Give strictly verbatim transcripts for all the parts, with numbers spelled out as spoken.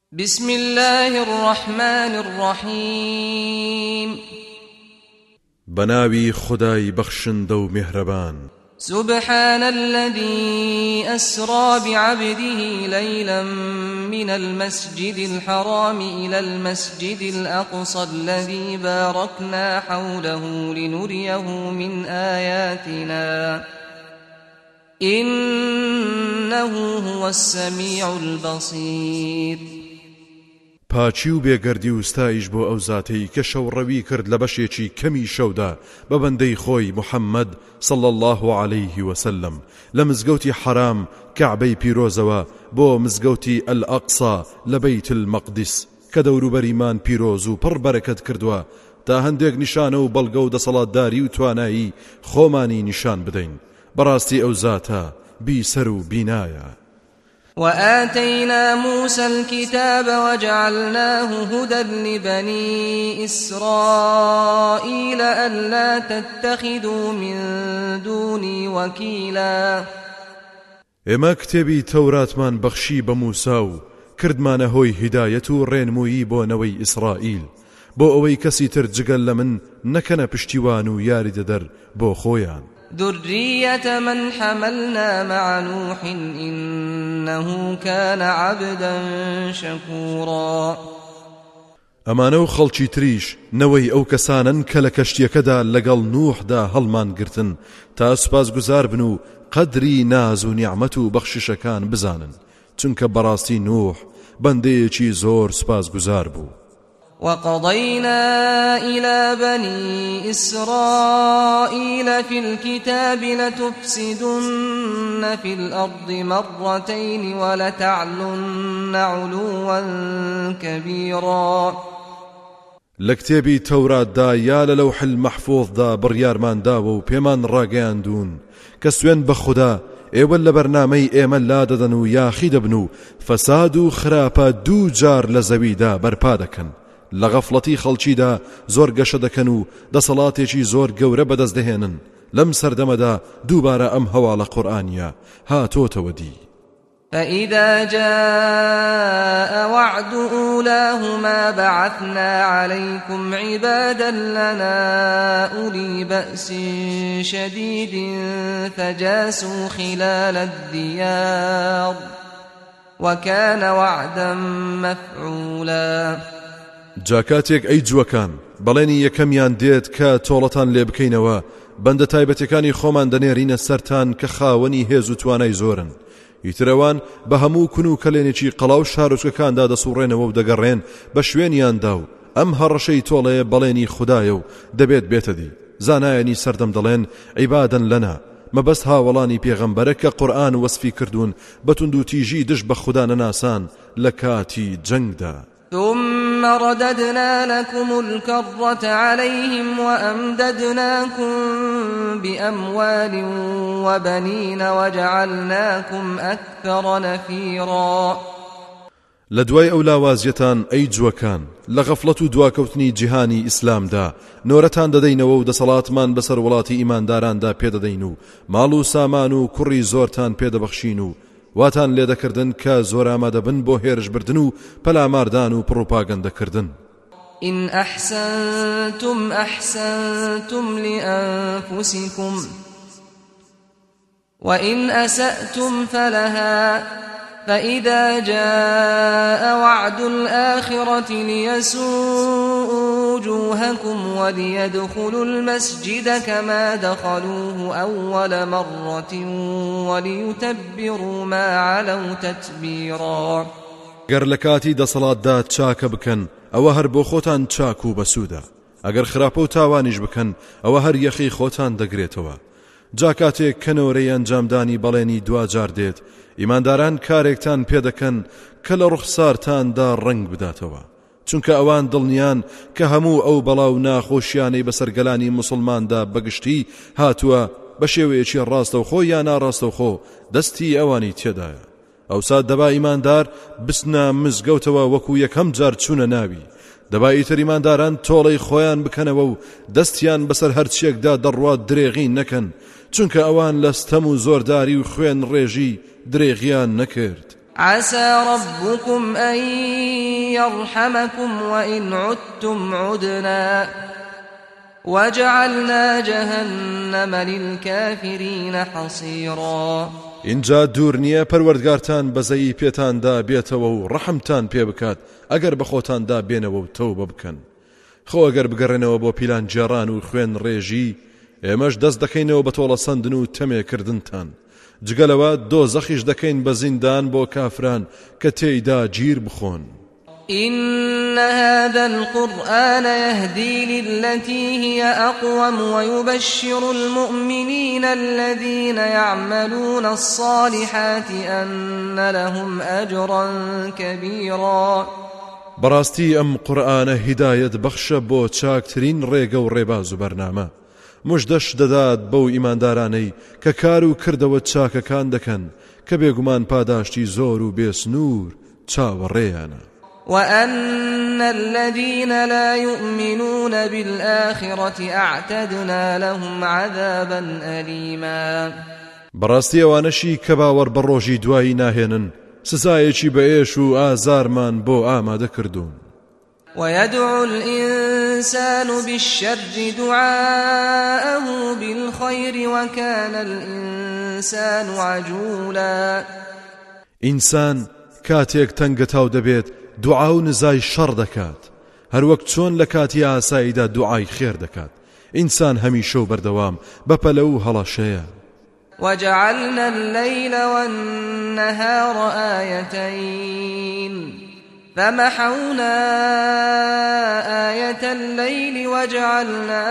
بسم الله الرحمن الرحيم بناوي خداي بخشندو مهربان سبحان الذي أسرى بعبده ليلا من المسجد الحرام إلى المسجد الأقصى الذي باركنا حوله لنريه من آياتنا إنه هو السميع البصير. پاچی و بێگەردی و ستایش بۆ ئەو زاتەی کە شەوڕەوی کرد لە بەشێکی کەمی شەودا بە بەندەی خۆی محەممەد صلى الله عليه وسلم لە مزگەوتی حرام کەعبەی پیرۆزەوە بۆ مزگەوتی ئەلئەقسا لە بەیت المەقدس کە دەوروبەریمان پیرۆز و پڕ بەرەکەت کردووە تا هەندێک نیشانە و بەڵگە و دەسەڵاتداری و توانایی خۆمانی نیشان بدەین. بەڕاستی ئەو زاتە بیسەر و بینایە. وآتينا موسى الكتاب وجعلناه هدى لبني إسرائيل ألا تتخذوا من دوني وكيلا. ئێمە کتێبی تەوراتمان بەخشی بە موسا و کردمانە هۆی هیدایەت و ڕێنمویی بۆ نەوەی ئیسرائیل بۆ ئەوەی کەسی تر جگەل لە من نەکەنە پشتیوان و یاری دەدەر بۆ خۆیان. ذرية من حملنا مع نوح إنه كان عبدا شكورا. ئەمانە و خەڵکی تریش نەوەی ئەو کەسانن کە لە کەشتیەکەدا لەگەڵ نوحدا هەڵمان گرتن تا سوپاسگوزار بن و قەدری ناز و نیعمەت و بەخششەکان بزانن، چونکە بەڕاستی نوح بەندەیەکی زۆر سوپاسگوزار بوو. وقضينا إلى بني إسرائيل في الكتاب لتفسدن في الأرض مرتين ولتعلن علوا كبيرا. لكتابي توراة دا يا للوح المحفوظ دا بريارمان داو و پێمان ڕاگەیاندون کە سوێن بە خوددا ئێوە لە بەرنامەی ئێمە لا دەدەن و یاخی دەبن و فەساد و خراپە دوو جار لە زەویدا بەرپا دەکەن. لە غەفڵەتی خەڵکیدا زۆر گەشە دەکەن و دەسەڵاتێکی زۆر گەورە بەدەست دەهێنن. لەم سەردەمەدا دووبارە ئەم هەواڵە قورئانیە هاتۆتەوە دی. فإذا جاء وعد أولاهما بعثنا عليكم عبادا لنا أولي بأس شديد فجاسوا خلال الديار وكان وعدا مفعولا. جاکاتێک ئەی جووەکان بەڵێنی یەکەمیان دێت کە تۆڵەتان لێ بکەینەوە بەندە تایبەتەکانی خۆمان دەنێرینە سەرتان کە خاوەنی هێز و توانای زۆرن. ئیترەوان بە هەموو کون و کەلێنێکی قەڵاو شارۆچکەکاندا دەسوڕێنەوە و دەگەڕێن بە شوێنیاندا و ئەم هەڕەشەی تۆڵەیە بەڵێنی خوددایە و دەبێت بێتە دی. زانایانی سەردەم دەڵێن عیبادەن لەنا مەبەست هاوڵانی پێغەمبەرە کە قورئان وەسفی کردوون بە توند و تیژی دش بە خوددا نەناسان لە کاتی جەنگدا. ثم رددنا لكم الكرة عليهم وأمددناكم بأموال وبنين وجعلناكم أكثر نفيرا. لدواي أولا وازيتان أي جوكان لغفلة دواكوتني جهاني إسلام دا نورتان ددينو دا صلاتمان بسر ولاتي إيمان داران دا پيدا دينو مالو سامانو كري زورتان پيدا بخشينو واتان لێ دەکردن کە زۆر ئامادە بن بۆ هێرش بردن و پەلاماردان و پڕۆپاگەندەکردن. إن أحسنتم أحسنتم لأنفسكم وإن أسأتم فلها فإذا جاء وعد الآخرة ليسوءوا وجوهكم وليدخلوا المسجد كما دخلوه أول مرة وليتبروا ما علوا تتبيرا. گەر لە کاتی دەسەڵاتدا چاکە بکەن ئەوە هەر بۆ خۆتان چاک و بەسوودە، ئەگەر خراپە و تاوانیش بکەن ئەوە هەر یەخی خۆتان دەگرێتەوە. جا کاتێک کەنەوەرەی ئەنجامدانی بەڵێنی دوجار دێت ئیمانداران کارێکتان پێدەکەن کە لە ڕوخسارتاندا ڕنگ بداتەوە، چونکە ئەوان دڵنیان کە هەموو ئەو بەڵاو ناخۆشیانەی بەسەرگەلانی موسڵماندا بەگشتی هاتووە بە شێوەیەکی ڕاستەوخۆ یا ناڕاستەوخۆ دەستی ئەوانی تێدایە. ئەوسا دەبا ئیماندار بسنە مزگەوتەوە وەکو یەکەم جار چوونە ناوی. دەبا ئیتر ئیمانداران تۆڵەی خۆیان بکەنەوە و دەستیان بەسەر هەرچیەکدا دەڕوات درێغی نەکەن، چونکە ئەوان لە ستەم و زۆرداری و خوێن ڕێژی درێغیان نەکرد. عسى ربكم أن يرحمكم وإن عدتم عدنا وجعلنا جهنم للكافرين حصيرا. اینجا دوور نییە پەروەردگارتان بەزەیی پێتاندا بێتەوە و ڕەحمتان پێ بکات ئەگەر بە خۆتاندا بێنەوە و تەوبە بکەن. خۆ ئەگەر بگەڕێنەوە بۆ پیلان جێڕان و خوێن ڕێژی ئێمەش دەست دەکەینەوە بە تۆڵەسەندن و تەمێکردنتان. جگەلەوە دۆزەخیش دەکەین بە زیندان بۆ کافران کە تێیدا گیر بخۆن. إن هذا القرآن يهدي للتي هي أقوم ويبشر المؤمنين الذين يعملون الصالحات أن لهم أجرا كبيرا. بەڕاستی ئەم قورئانە هیدایەت بەخشە بۆ چاکترین ڕێگە و ڕێباز و بەرنامە. مژدەش دەدات بەو ئیماندارانەی کە کار و کردەوە چاکەکان دەکەن کە بێگومان پاداشتی زۆر و بێسنوور چاوەڕێیانە. وأن الذين لا يؤمنون بالآخرة أعتدنا لهم عذابا أليما. بەڕاستی ئەوانەشی کە باوەڕ بە ڕۆژی دوایی ناهێنن سزایەکی بەئێش و ئازارمان بۆ ئامادە کردوون. ويدعو الإنسان بالشر دعاءه بالخير وكان الإنسان عجولا. ئینسان کاتێک تەنگەتاو دەبێت دوعا و نزای شەڕ دەکات هەروەک چۆن لە کاتی ئاساییدا دوعای خێر دەکات. ئینسان هەمیشە و بەردەوام بەپەلە و هەڵەشەیە. وجعلنا الليل والنهار آيتين فمحونا آية الليل وجعلنا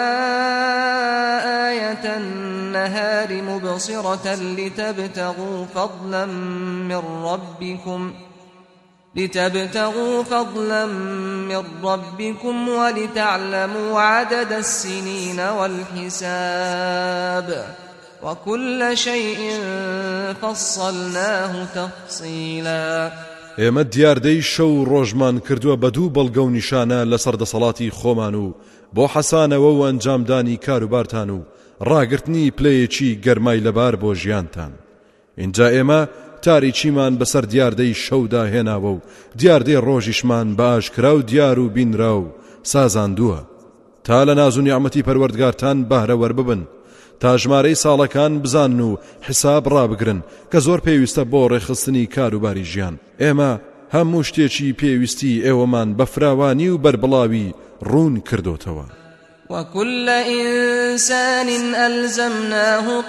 آية النهار مبصرة لتبتغوا فضلا من ربكم لتبتغوا فضلا من ربكم ولتعلموا عدد السنين والحساب وكل شيء فصلناه تفصيلا. ئێمە دیاردەی شەو ڕۆژمان کردووە بە دوو بەڵگە و نیشانە لەسەر دەسەڵاتی خۆمان و بۆ حەسانەوە و ئەنجامدانی کاروبارتان و ڕاگرتنی پلەیەکی گەرمای لەبار بۆ ژیانتان. اینجا ئێمە تاریچیمان بەسەر دیاردەی شەودا هێناوە و دیاردەی ڕۆژیشمان بە ئاشکرا و دیار و بینرا و سازاندووە تا لە ناز و نیعمەتی پەروەردگارتان بەهرەوەر ببن تا ژمارەی ساڵەکان بزان و حساب ڕابگرن کە زۆر پێویستە بۆ ڕێخستنی کاروباری ژیان. ئێمە هەموو شتێکی پێویستی ئێوەمان بە فراوانی و بەربڵاوی ڕوون کردوتەوە. وكل إنسان ألزمناه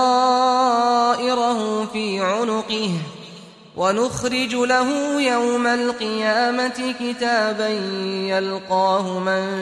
طائره في عنقه ونخرج له يوم القيامة كتابا يلقاه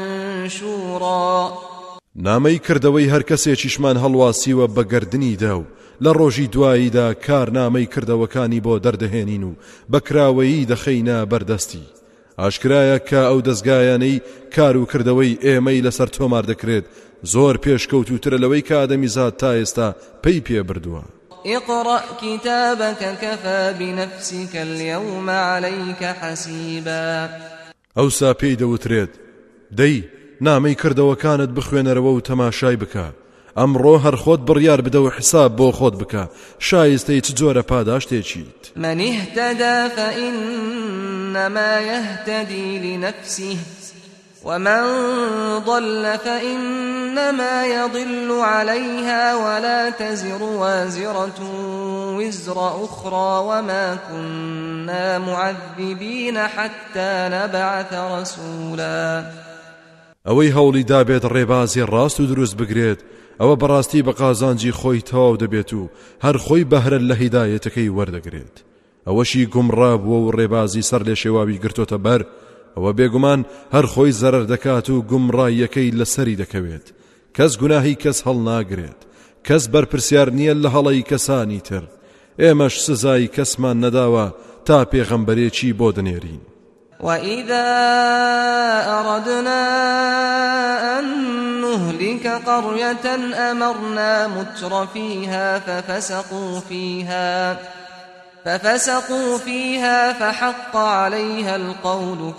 منشورا. نامەی کردەوەی هەر کەسێکیشمان هەڵواسیوە بە گەردنیدا و لە ڕۆژی دواییدا کارنامەی کردەوەکانی بۆ دەردەهێنین و بەکراوەیی دەخەینە بەردەستی. ئاشکرایە کە ئەو دەستگایانەی کار و کردەوەی ئێمەی لەسەر تۆمار دەکرێت زۆر پێشکەوتوترە لەوەی کە ئادەمیزاد تا ئێستا پێی پێ بردووە. اقرأ كتابك كفى بنفسك اليوم عليك حسيبا. ئەوسا پێی دەوترێت دەی نامەی کردەوەکانت بخوێنەرەوە و تەماشای بکە. ئەمڕۆ هەر خۆت بڕیار بدە و حساب بۆ خۆت بکە شایستەی چ جۆرە پاداشتێکیت. من اهتدى فإنما يهتدي لنفسه ومن ضل فإنما يضل عليها ولا تزر وازرة وزر أخرى وما كنا معذبين حتى نبعث رسولا. ئەوەی هەوڵی دابێت ڕێبازی ڕاست و دروست بگرێت ئەوە بەڕاستی بە قازانجی خۆی تەواو دەبێت و هەر خۆی بەهرە لە هیدایەتەکەی وەردەگرێت. ئەوەشی گومڕابووە و ڕێبازی سەر لێ شێواوی گرتۆتە بەر ئەوە بێگومان هەر خۆی زەرەر دەکات و گومڕاییەکەی لەسەری دەکەوێت. کەس گوناهی کەس هەڵ ناگرێت. کەس بەرپرسیار نییە لە هەڵەی کەسانی تر. ئێمەش سزای کەسمان نەداوە تا پێغەمبەرێکی بۆ دنێرین. وإذا أردنا أن نهلك قرية أمرنا متر فيها ففسقوا فيها ففسقوا فيها فحق عليها القول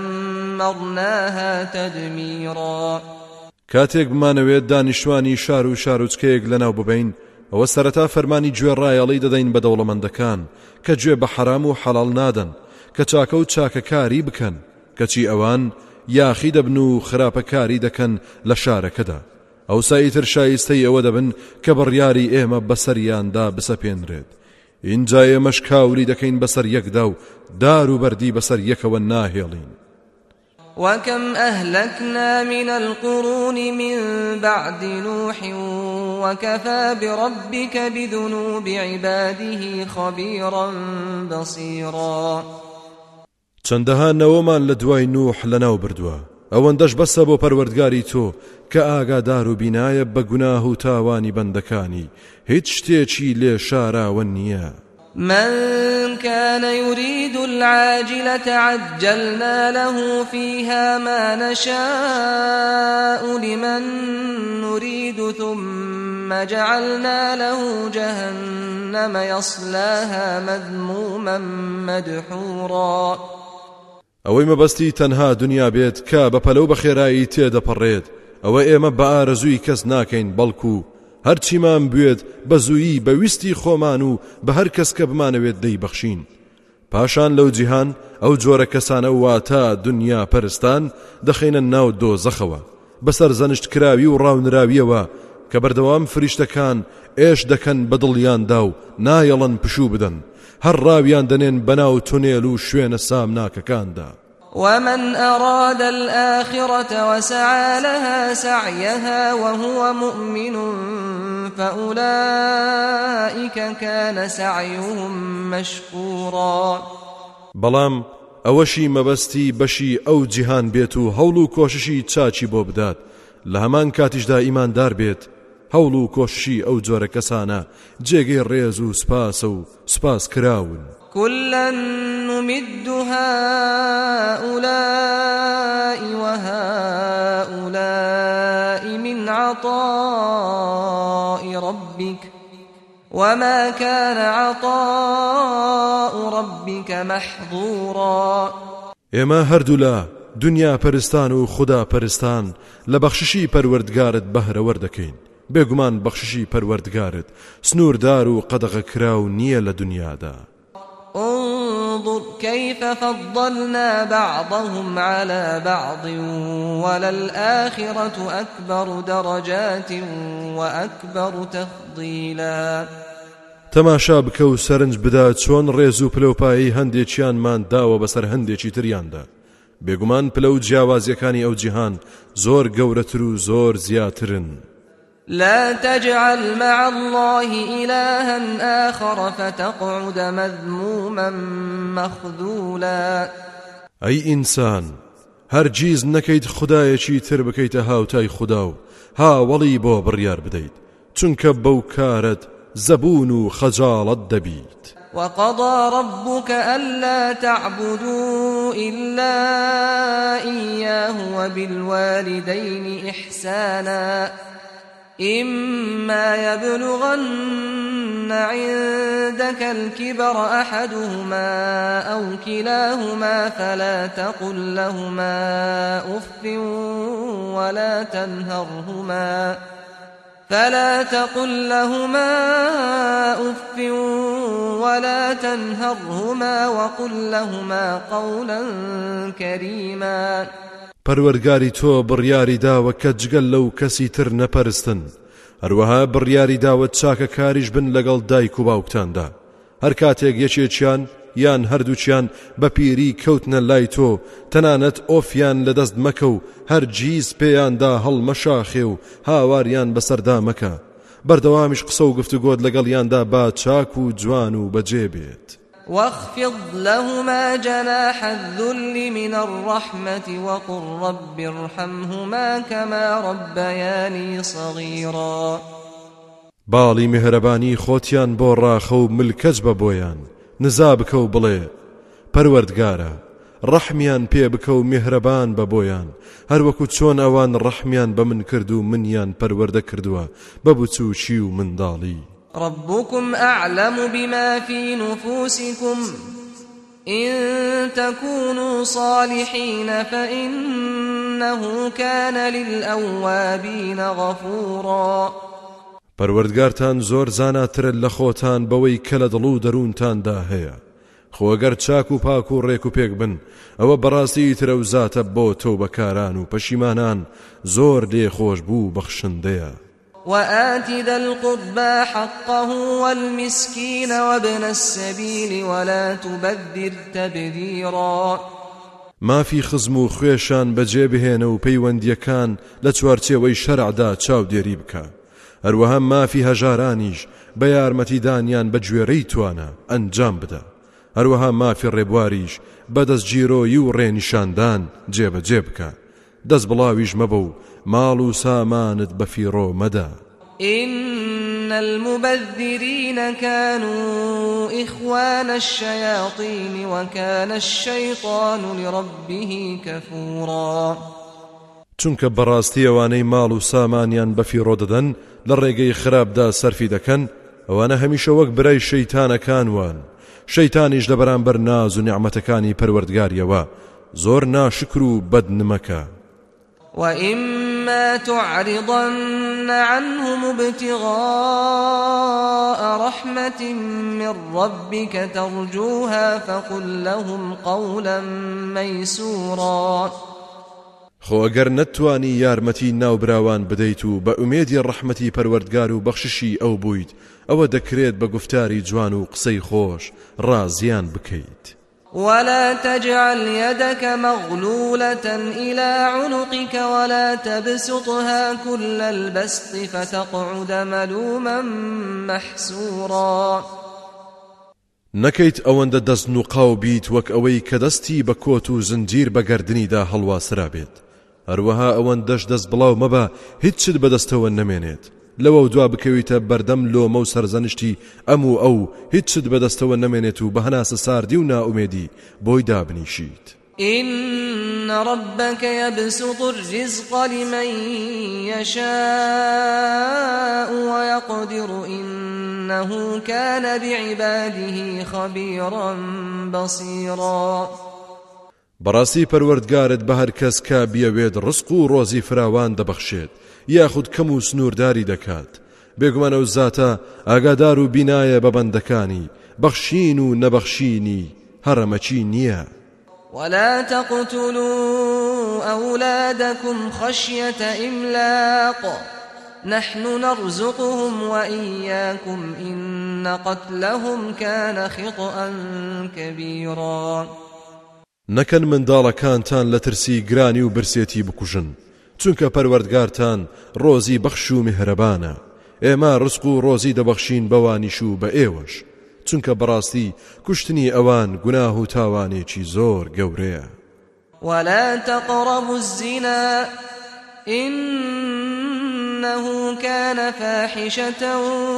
فدمرناها تدميرا. کاتێک بمانەوێت دانیشتوانی شار و شارۆچکەیەک لەناو ببین ئەوە سەرەتا فەرمانی گوێڕایەڵی دەدەین بە دەوڵەمەندەکان کە گوێ بە حەرام و حەڵاڵ نادەن کە چاکە و چاکەکاری بکەن کەچی ئەوان یاخی دەبن و خراپەکاری دەکەن لە شارەکەدا ئەوسایی تر شایستەی ئەوە دەبن کە بڕیاری ئێمە بەسەریاندا بسەپێنرێت اینجا ئێمەش کاوری دەکەین بەسەر یەکدا و دار و بەردی بەسەر یەکەوە ناهێڵین. وكم أهلكنا من القرون من بعد نوح وكفى بربك بذنوب عباده خبيرا بصيرا. چەندەها نەوەمان لە دوای نوح لەناو بردووە ئەوەندەش بەسە بۆ پەروەردگاری تۆ کە ئاگادار و بینایە بە گوناه و تاوانی بەندەکانی هیچ شتێکی لێ شاراوە نییە. من كان يريد العاجلة عجلنا له فيها ما نشاء لمن نريد ثم جعلنا له جهنم يصلاها مذموما مدحورا. ئەوەی مەبەستی تەنها دنیا بێت کە بە پەلەو بە خێرایی تێدەپەڕێت ئەوە ئێمە بە ئارەزووی کەس ناکەین بەڵکو هەرچیمان بوێت بە زوویی بەویستی خۆمان و بە هەر کەس کە بمانەوێت دەیبەخشین. پاشان لەو جیهان ئەو جۆرە کەسانە واتە دنیا پەرستان دەخینە ناو دۆزەخەوە بەسەر زەنشت کراوی و ڕاونراویەوە کە بەردەوام فریشتەکان ئێش دەکەن بە دڵیاندا و نایەڵن پشوو بدەن هەر ڕاویان دەنێن بەناو تونێل و شوێنە سامناکەکاندا. ومن أراد الآخرة وسعى لها سعيها وهو مؤمن فأولئك كان سعيهم مشكورا. بەڵام ئەوەشی مەبەستی بەشی ئەو جیهان بێت و هەوڵ و کۆششی چاچی بۆ بدات لە هەمان کاتیشدا ئیماندار بێت هەوڵ و کۆششی ئەو جۆرە کەسانە جێگەی ڕێز و سپاس و سپاس کراون. كلا نمد هؤلاء وهؤلاء من عطاء ربك وما كان عطاء ربك محظورا. ئێمە هەردوو لە دنیا پەرستان و خدا پەرستان لە بەخششی پەروەردگارت بەهرەوەر دەکەین بێگومان بەخششی پەروەردگارت سنووردار و قەدەغە کراو نییە لە دنیادا. انظر كيف فضلنا بعضهم على بعض وللآخرة أكبر درجات وأكبر تفضيلا. تەماشا بکە و سەرنج بدا چۆن ڕێز و پلەپایی هەندێکیانمان داوە بەسەر هەندێکی تریاندا بێگومان پلە و جیاوازیەکانی ئەو جیهان زۆر گەورەتر و زۆر زیاترن. لا تجعل مع الله إلها آخر فتقعد مذموما مخذولا. أي إنسان هەرگیز نەکەیت خودایەکی تر بکەیتە هاوتای خدا و هاوڵی بۆ بڕیار بدەیت چونکە بەو کارت زەبون و خەجاڵەت دەبیت. وقضى ربك ألا تعبدوا إلا إياه وبالوالدين إحسانا إما يبلغن عندك الكبر أحدهما أو كلاهما فلا تقل لهما أف ولا تنهرهما فلا تقل لهما أف ولا تنهرهما وقل لهما قولا كريما. پەروەردگاری تۆ بڕیاری داوە کە جگەل لەو کەسی تر نەپەرستن هەروەها بڕیاری داوە چاکە کاریش بن لەگەڵ دایک و باوکتاندا هەر کاتێک یەکێکیان یان هەردووچیان بە پیری کەوتنە لای تۆ تەنانەت ئۆفیان لەدەست مەکە و هەرگیز پێیاندا هەڵمەشاخێ و هاواریان بەسەردا مەکە بەردەوامیش قسە و گفتوگۆت لەگەڵیاندا با چاک و جوان و بەجێ بێت. واخفض لهما جناح الذل من الرحمة وقل رب ارحمهما كما ربياني صغيرا. باڵی میهرەبانی خۆتیان بۆ ڕاخە و ملکەج بە بۆیان نزا بکە و بڵێ پەروەردگارە ڕەحمیان پێ بکە و میهرەبان بە بۆیان هەروەکو چۆن ئەوان ڕەحمیان بە من کرد و منیان پەروەردە کردووە بە بچووکی و منداڵی. ربكم أعلم بما في نفوسكم إن تكونوا صالحين فإنه كان للأوابين غفورا. پەروەردگارتان زۆر زاناترە لە خۆتان بەوەی کە لە دڵ و دەروونتاندا هەیە. خۆگەر چاک و پاک و ڕێک و پێک بن ئەوە بەڕاستی ترە و زاتە بۆ تەوبەکاران و پەشیمانان زۆر لێخۆش بوو بەخشندەیە. وآت ذا القربى حقه والمسكين وابن السبيل ولا تبذر تبذيرا. مافی خزم و خوێشان بەجێ بهێنە و پەیوەندیەکان لە چوارچێوەی شەرعدا چاودێری بکە. هەروەها مافی هەژارانیش بە یارمەتیدانیان بە گوێرەی توانە ئەنجام بدە. هەروەها مافی ڕێبواریش بەدەست گیرۆیی و ڕێنیشاندان جێبەجێ بکە. دەست بڵاویش مەبە و ماڵ و سامانت بە فیڕۆ مەدە. إن المبذرين كانوا إخوان الشياطين وكان الشيطان لربه كفورا. چونکە بەڕاستی ئەوانەی ماڵ و سامانیان بە فیڕۆ دەدەن لە ڕێگەی خراپدا سەرفی دەکەن ئەوانە هەمیشە وەک برای شەیتانەکان وان. شەیتانیش لە بەرامبەر ناز و نیعمەتەکانی پەروەردگاریەوە زۆر ناشکر و بەدنمەکە. وإما تعرضن عنهم ابتغاء رحمة من ربك ترجوها فقل لهم قولا ميسورا. خۆ ئەگەر نەتوانی یارمەتی ناوبراوان بدەیت و بە ئومێدی ڕەحمەتی پەروەردگار و بەخششی ئەو بوویت ئەوە دەکرێت بە گفتاری جوان و قسەی خۆش ڕازیان بکەیت. ولا تجعل يدك مغلولة إلى عنقك ولا تبسطها كل البسط فتقعد ملوما محسورا. نەکەیت ئەوەندە دەستن و قاو بیت وەک ئەوەی کە دەستی بە کۆت و زنجیر بە گەردنیدا هەڵواسرا بێت. هەروەها ئەوەندەش دەست بڵاو مەبە هیچت بەدەستەوە نەمێنێت. لەوە دوا بکەویتە بەردەم لۆمە و سەرزەنشتی ئەم و ئەو هیچت بەدەستەوە نەمێنێت و بە هەناسە ساردی و نائومێدی بۆی دابنیشیت. إن ربك يبسط الرزق لمن يشاء ويقدر إنه كان بعباده خبيرا بصيرا. بەڕاستی پەروەردگارت بە هەر کەس کە بیەوێت ڕزق و ڕۆزی فراوان دەبەخشێت یاخود کەم و سنوورداری دەکات. بێگومانە و زاتە ئاگادار و بینایە بە بەندەکانی بەخشین و نەبەخشینی هەڕەمەچی نییە. ولا تقتلوا أولادكم خشية إملاق نحن نرزقهم وإياكم إن قتلهم كان خطأ كبيرا. نەکەن منداڵەکانتان لە ترسی گرانی و برسێتی بکوژن چونکە پەروەردگارتان ڕۆزی بەخش و میهرەبانە. ئێمە ڕزق و ڕۆزی دەبەخشین بەوانیش و بە ئێوەش چونکە بەڕاستی کوشتنی ئەوان گوناه و تاوانێکی زۆر گەورەیە. ولا تقربوا الزنا إنه كان فاحشة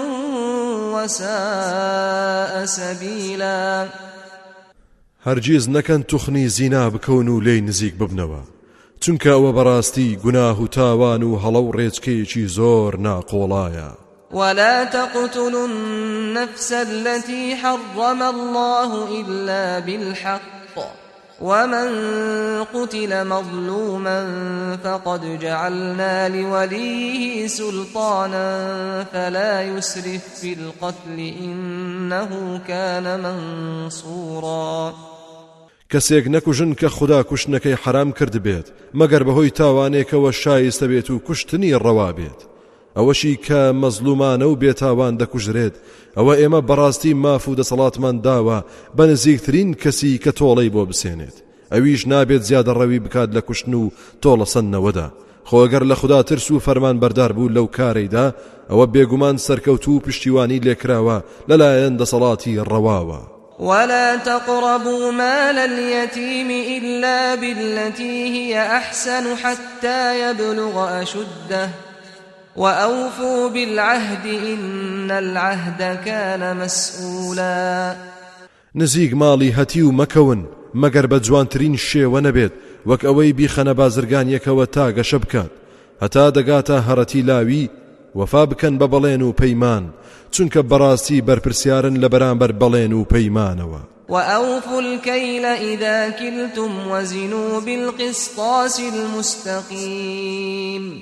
وساء سبيلا. هەرگیز نەکەن توخنی زینا بکەون و لێی نزیک ببنەوە چونکە ئەوە بەڕاستی گوناه و تاوان و هەڵە و ڕێچکەیەکی زۆر ناقۆڵایە. ولا تقتلوا النفس التي حرم الله إلا بالحق ومن قتل مظلوما فقد جعلنا لوليه سلطانا فلا يسرف في القتل إنه كان منصورا. کەسێک نەکوژن کە خوددا کوشتنەکەی حرام کرد بێت مەگەر بەهۆی تاوانێکەوە شایستە بێت و کوشتنی ڕەوا بێت. ئەوەشی کە مەزلومانە و بێتاوان دەکوژرێت ئەوە ئێمە بەڕاستی ماف و دەسەڵاتمان داوە بە نزیکترین کەسی کە تۆڵەی بۆ بسێنێت. ئەویش نابێت زیادە ڕەوی بکات لە کوشتن و تۆڵە سەنەوەدا. خۆگەر لە خوددا ترس و فەرمان بەردار بوو لەو کارەیدا ئەوە بێگومان سەرکەوتو و پشتیوانی لێکراوە لەلایەن دەسەڵاتی ڕەواوە. ولا تقربوا مال اليتيم إلا بالتي هي أحسن حتى يبلغ أشده وأوفوا بالعهد إن العهد كان مسؤولا. نزیک ماڵی هەتی و مەکەون مەگەر بە جوانترین شێوە نەبێت وەک ئەوەی بیخەنە بازرگانیەکەوە تا گەشە بکات هەتا دەگاتە هەڕەتی لاوی وەفا بکەن بە بەڵێن و پەیمان چونکە بەڕاستی بەرپرسیارن لە بەرامبەر بەڵێن و پەیمانەوە. وأوفوا الكيل إذا كلتم وزنوا بالقسطاس المستقيم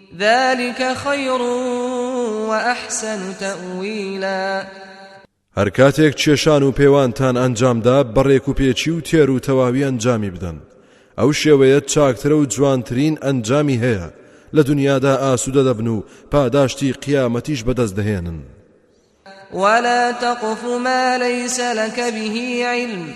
ذلك خير وأحسن تأويلا. هەر کاتێک کێشان و پێوانتان ئەنجامدا بەڕێک و پێچی و تێر و تەواوی ئەنجامی بدەن، ئەو شێوەیە چاکترە و جوانترین ئەنجامی هەیە، لە دنیادا ئاسوودە دەبن و پاداشتی قیامەتیش بەدەست دەهێنن. ولا تقف ما ليس لك به علم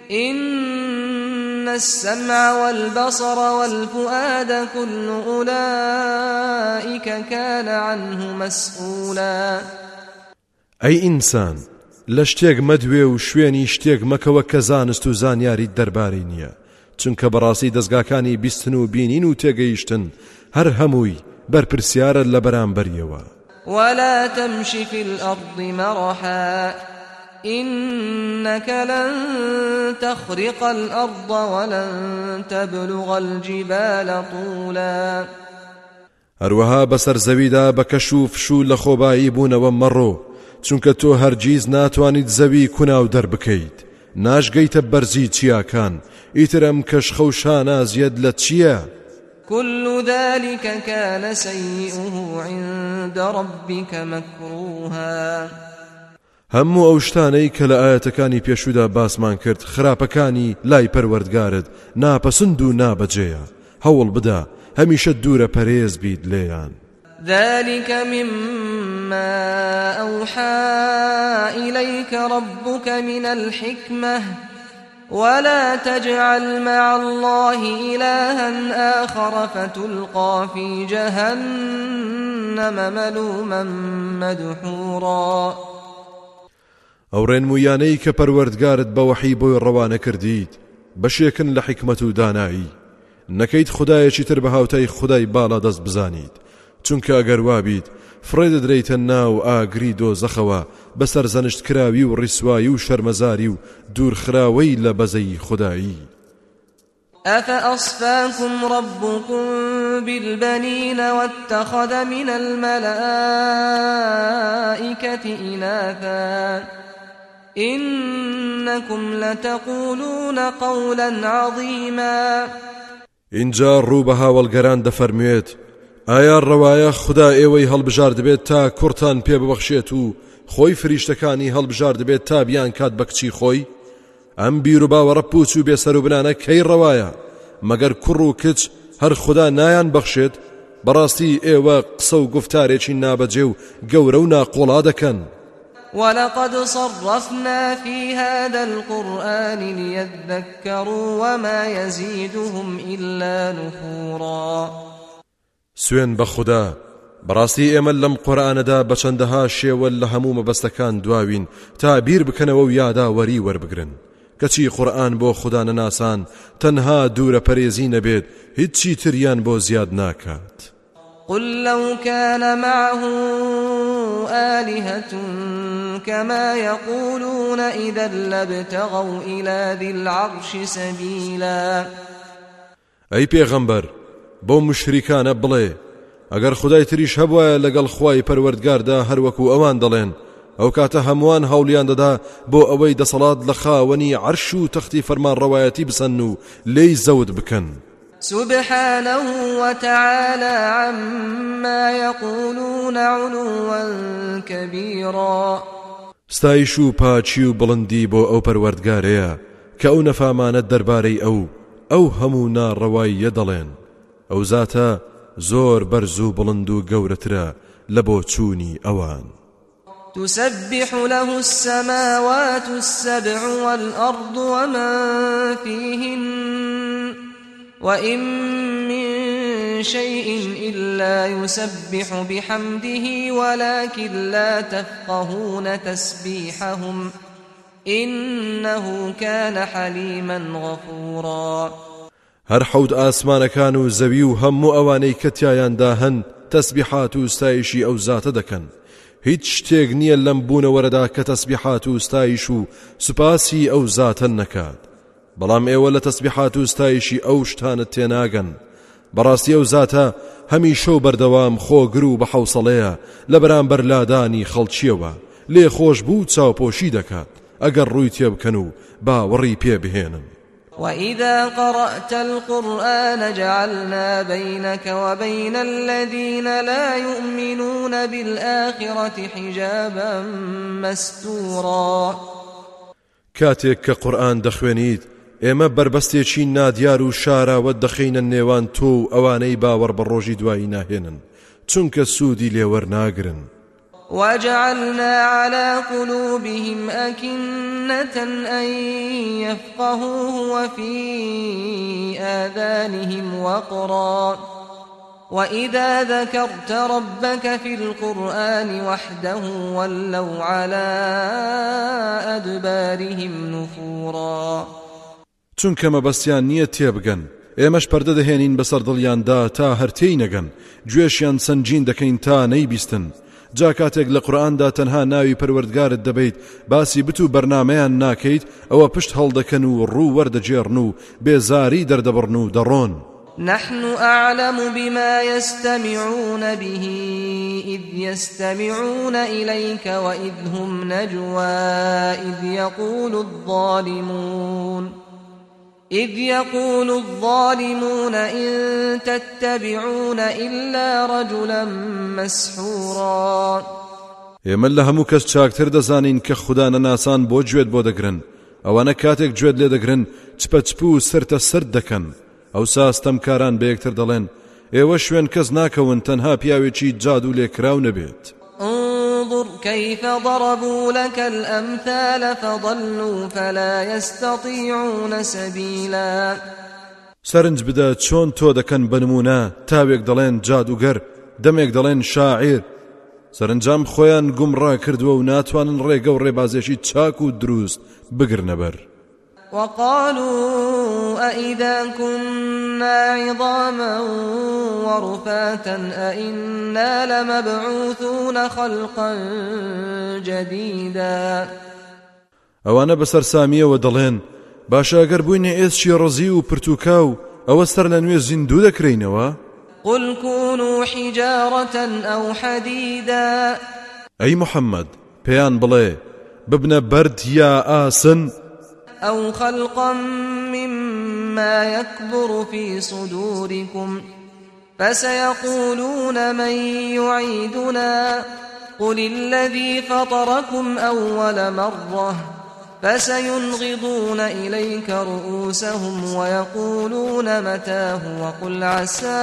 إن السمع والبصر والفؤاد كل أولئك كان عنه مسؤولا. ئەی ئینسان، لە شتێک مەدوێ و شوێنی شتێک مەکەوە کە زانست و زانیاری دەربارەی نییە، چونکە بەڕاستی دەستگاکانی بیستن و بینین و تێگەیشتن هەر هەمووی بەرپرسیارە لە بەرامبەریەوە. ولا تمش في الأرض مرحا إنك لن تخرق الأرض ولن تبلغ الجبال طولا. هەروەها بەسەر زەویدا بە کەش و فشوو لە خۆبایی بوونەوە مەڕۆ، چونکە تۆ هەرگیز ناتوانیت زەوی کوناو دەربکەیت، ناشگەیتە بەرزی چیاکان، ئیتر ئەم کەشخە و شانازیەت لە چییە؟ كل ذلك كان سيئه عند ربك مكروها. هەموو ئەو شتانەی کە لە ئاەتەکانی پێشودا باسمان کرد خراپەکانی لای پەروەردگارت ناپەسند و نابەجێیە، هەوڵ بدە هەمیشە دوورە پەرێز بیت لێیان. ذلك مما أوحى إليك ربك من الحكمة ولا تجعل مع الله إلها آخر فتلقى في جهنم ملوما مدحورا. ئەو ڕێنمویانەی کە پەروەردگارت بە وەحی بۆی ڕەوانە کردیت بەشێکن لە حکمت و دانایی، نەکەیت خودایەکی تر بە هاوتای خودای باڵا دەست بزانیت، چونکە ئەگەر وابیت فڕێ دەدرێیتە ناو ئاگری دۆزەخەوە بەسەر زەنشت کراوی و ڕیسوایی و شەرمەزاری و دوورخراوەی لە بەزەی خودایی. أفأصفاكم ربكم بالبنين واتخذ من الملائكة إناثا إنكم لتقولون قولا عظيما. اینجا ڕوو بە هاوڵگەران دەفەرموێت ئایا ڕەوایە خدا ئێوەی هەڵبژار دەبێت تا کورتان پێ ببەخشێت و خۆی فریشتەکانی هەڵبژار دەبێت تا بیان کات بە کچی خۆی؟ ئەم بیر و باوەڕە پوچ و بێسەر و بنانە کەی ڕەوایە؟ مەگەر کوڕ و کچ هەر خدا نایان بەخشێت؟ بەڕاستی ئێوە قسە و گفتارێکی نابەجێ و گەورە و ناقۆڵا دەکەن. ولقد صرفنا في هذا القرآن ليذكروا وما يزيدهم إلا نفورا. سوێن بە خوددا، بەڕاستی ئێمە لەم قورئانەدا بە چەندەها شێوە لە هەموو مەبەستەکان دواوین تا بیر بکەنەوە و یاداوەری وەربگرن، کەچی قورئان بۆ خوددا نەناسان تەنها دوورە پەرێزی نەبێت، هیچی تریان بۆ زیاد ناکات. قل لو كان معه آلهة كما يقولون إذا لابتغوا إلى ذي العرش سبيلا. أي پیغمبر بۆ مشریکانە بڵێ ئەگەر خودای تریش هەبوایە لەگەڵ خوای پەروەردگاردا هەروەکو ئەوان دەڵێن، ئەو کاتە هەمووان هەوڵیان دەدا بۆ ئەوەی دەسەڵات لە خاوەنی عەرش و تەختی فەرمانڕەوایەتی بسەن و لێی زەوت بکەن. سبحانه وتعالى عما يقولون علوا كبيرا. ستایش و پاچی و بڵندی بۆ ئەو پەروەردگارەیە کە ئەو نەفامانە دەربارەی ئەو ئەو هەموو ناڕەواییە دەڵێن. ئەو زاتە زۆر بەرز و بڵند و گەورەترە لە بۆ چوونی ئەوان. تسبح له السماوات السبع والأرض ومن فيهن وإن من شيء إلا يسبح بحمده ولكن لا تفقهون تسبيحهم إنه كان حليما غفورا. هەر حەوت ئاسمانەکان و زەوی و هەموو ئەوانەی کە تیایاندا هەن تەسبیحات و ستایشی ئەو زاتە دەکەن، هیچ شتێک نییە لەم بوونەوەرەدا کە تەسبیحات و ستایش و سوپاسی ئەو زاتە نەکات، بەڵام ئێوە لە تەسبیحات و ستایشی ئەو شتانت تێناگەن. بەڕاستی ئەو زاتە هەمیشە و بەردەوام خۆگر و بە حەوسەڵەیە لە بەرامبەر لادانی خەڵکیەوە، لێ خۆش بوو چاوپۆشی دەکات ئەگەر ڕووی تێ بکەن و باوەڕی پێ بهێنن. وإذا قرأت القرآن جعلنا بينك وبين الذين لا يؤمنون بالآخرة حجابا مستورا كاتێک کە قورئان دەخوێنیت ئێمە بربەستێکی نادیار و شاراوە دەخینە نێوان تۆ و ئەوانەی باوەڕ بە ڕۆژی دوایی ناهێنن چونکە سوودی لێوەرناگرن. وجعلنا على قلوبهم أكنة أن يفقهوه وفي آذانهم وقرا وإذا ذكرت ربك في القرآن وحده ولوا على أدبارهم نفورا چونکە مەبەستیان نییە تێبگەن ئێمەش پەردە دەهێنین بەسەر دڵیاندا تا هەرتێی نەگەن گوێشیان سەنجین دەکەین تا نەیبیستن جا کاتێک لە قورئاندا تەنها ناوی پەروەردگارت دەبیت باسی بتو بەرنامەیان ناکەیت ئەوە پشت هەڵدەکەن و ڕوو وەردەجێڕن و بێزاری دەردەبڕن و دەڕۆن. نحن أعلم بما يستمعون به إذ يستمعون إليك وإذ هم نجوى إذ يقول الظالمون إذ يقول الظالمون إن تتبعون إلا رجلا مسحورا ئێمە لە هەموو کەس چاکتر دەزانین کە خوددا نەناسان بۆ گوێت بۆ دەگرن ئەوانە کاتێک گوێت لێ دەگرن چپە چپ و سرتە سرد دەکەن ئەو ساستەمکاران بە یەکتر دەڵێن ئێوە شوێن کەس ناکەون تەنها پیاوێکی جادو لێکراو نەبێت. انظر كيف ضربوا لك الأمثال فضلوا فلا يستطيعون سبيلا سەرنج بدە چۆن تۆ دەکەن بنمونە تاوێک دەڵێن جادوگەر دەمێک دەڵێن شاعیر سەرنجام خۆیان گومڕا کردووە و ناتوانن ڕێگە و ڕێبازێکی چاک و دروست بگرنە بەر. وقالوا أئذا كنا عظاما ورفاتا أئنا لمبعوثون خلقا جديدا ئەوانە بەسەر سامیەوە دەڵێن باشە ئەگەر بووینە ئێسکی ڕەزی و پرتوکاو ئەوە سەر لە نوێ زیندوو دەکرێینەوە. قل كونوا حجارة أو حديدا ئەی محەممەد پێیان بڵێ ببنە بەرد یا ئاسن أو خلقا مما يكبر في صدوركم فسيقولون من يعيدنا قل الذي فطركم أول مرة فسينغضون إليك رؤوسهم ويقولون متاه وقل عسى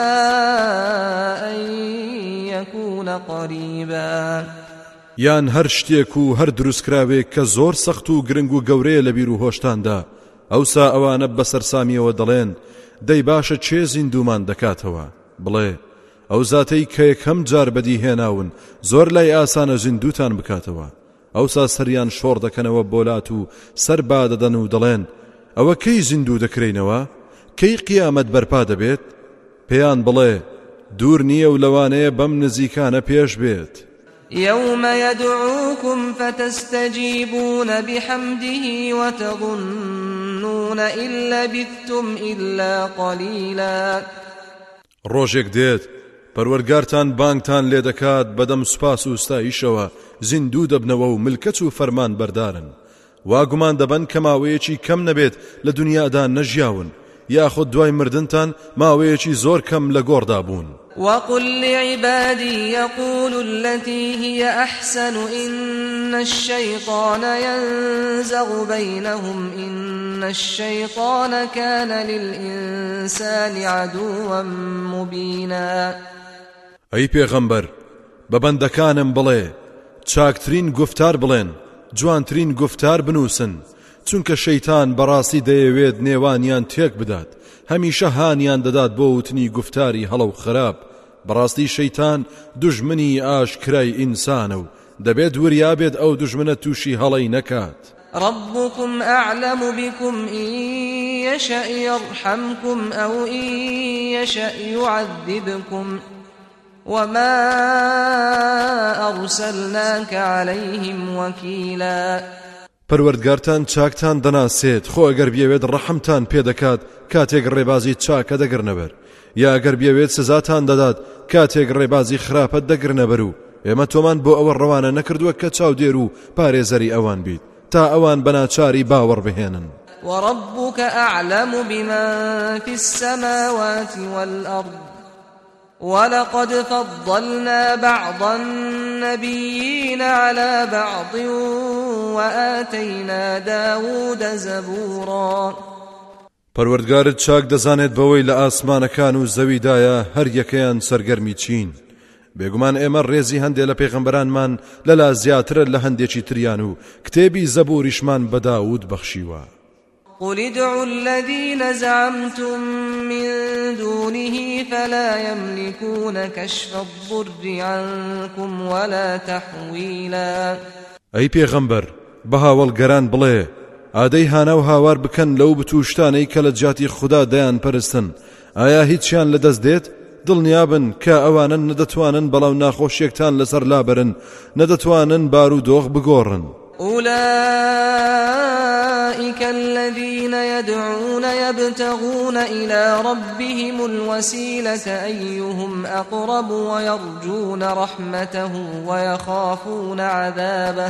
أن يكون قريبا یان هەر شتێک و هەر دروستکراوێک کە زۆر سەخت و گرنگ و گەورەیە لە بیر و هۆشتاندا ئەوسا ئەوانە بەسەر سامیەوە دەڵێن دەی باشە چێ زیندومان دەکاتەوە بڵێ ئەو زاتەی کە یەکەم جار بەدی هێناون زۆر لای ئاسانە زیندوتان بکاتەوە ئەوسا سەریان شۆڕ دەکەنەوە بۆلات و سەر بادەدەن و دەڵێن ئەوە کەی زیندوو دەکرێنەوە کەی قیامەت بەرپا دەبێت پێیان بڵێ دوور نییە و لەوانەیە بەم نزیکانە پێش بێت. يوم يدعوكم فتستجيبون بحمده وتظنون إن لبثتم إلا قليلا ڕۆژێک دێت پەروەردگارتان بانگتان لێ دەکات بەدەم سوپاس و ستایشەوە زیندوو دەبنەوە و ملکەت و فەرمان بەردارن واگومان دەبن کە ماوەیەکی کەم نەبێت لە دنیادا نەژیاون یاخود دوای مردنتان ماوەیەکی زۆر کەم لە گۆڕدا بوون. وقل لعبادي يقولوا التي هي أحسن إن الشيطان ينزغ بينهم إن الشيطان كان للإنسان عدوا مبينا أي پیغمبر ببندکانم بڵێ چاکترین گفتار بڵێن جوانترین گفتار بنووسن چونکە شەیتان بەڕاستی دەیەوێت نێوانیان تێک بدات هەمیشە هانیان دەدات بۆ وتنی گفتاری هەڵە و خراپ بەڕاستی شەیتان دوژمنی ئاشکرای ئینسانە و دەبێت وریابێت ئەو دوژمنە تووشی هەڵەی نەکات. ربكم أعلم بكم إن يشأ يرحمكم أو إن يشأ يعذبكم وما أرسلناك عليهم وكيلا پەروەردگارتان چاکتان دەناسێت خۆ ئەگەر بیەوێت ڕەحمتان پێدەکات کاتێک ڕێبازی چاکە دەگرنەبەر یا ئەگەر بیەوێت سزاتان دەدات کاتێک ڕێبازی خراپەت دەگرنەبەر و ئێمە تۆمان بۆ ئەوە ڕەوانە نەکردووە کە چاودێر و پارێزەری ئەوان بیت تا ئەوان بەناچاری باوەڕ بهێنن. وربك أعلم بمن في السماوات والأرض ولقد فضلنا بعض النبيين على بعض وآتينا داود زبورا پەروەردگارت چاک دەزانێت بەوەی لە ئاسمانەکان و زەویدایە هەر یەکەیان سەرگەرمی چین بێگومان ئێمە ڕێزی هەندێک لە پێغەمبەرانمان لەلا زیاترە لە هەندێکی تریان و کتێبی زەبوریشمان بە داود بەخشیوە قل ادعوا الذين زعمتم من دونه فلا يملكون كشف الضر عنكم ولا تحويلا ئەی پێغەمبەر بە هاوڵگەران بڵێ ئادەی هانا و هاوار بکەن لەو بتوشتانەی کە لە جاتی خوددا دەیان پەرستن ئایا هیچیان لەدەست دێت دڵنیابن کە ئەوانن نەدەتوانن بەڵاو ناخۆشیەکتان لەسەر لابرن نەدەتوانن بارودۆخ بگۆڕن أولئك الذين يدعون يبتغون إلى ربهم الوسيلة أيهم أقرب ويرجون رحمته ويخافون عذابه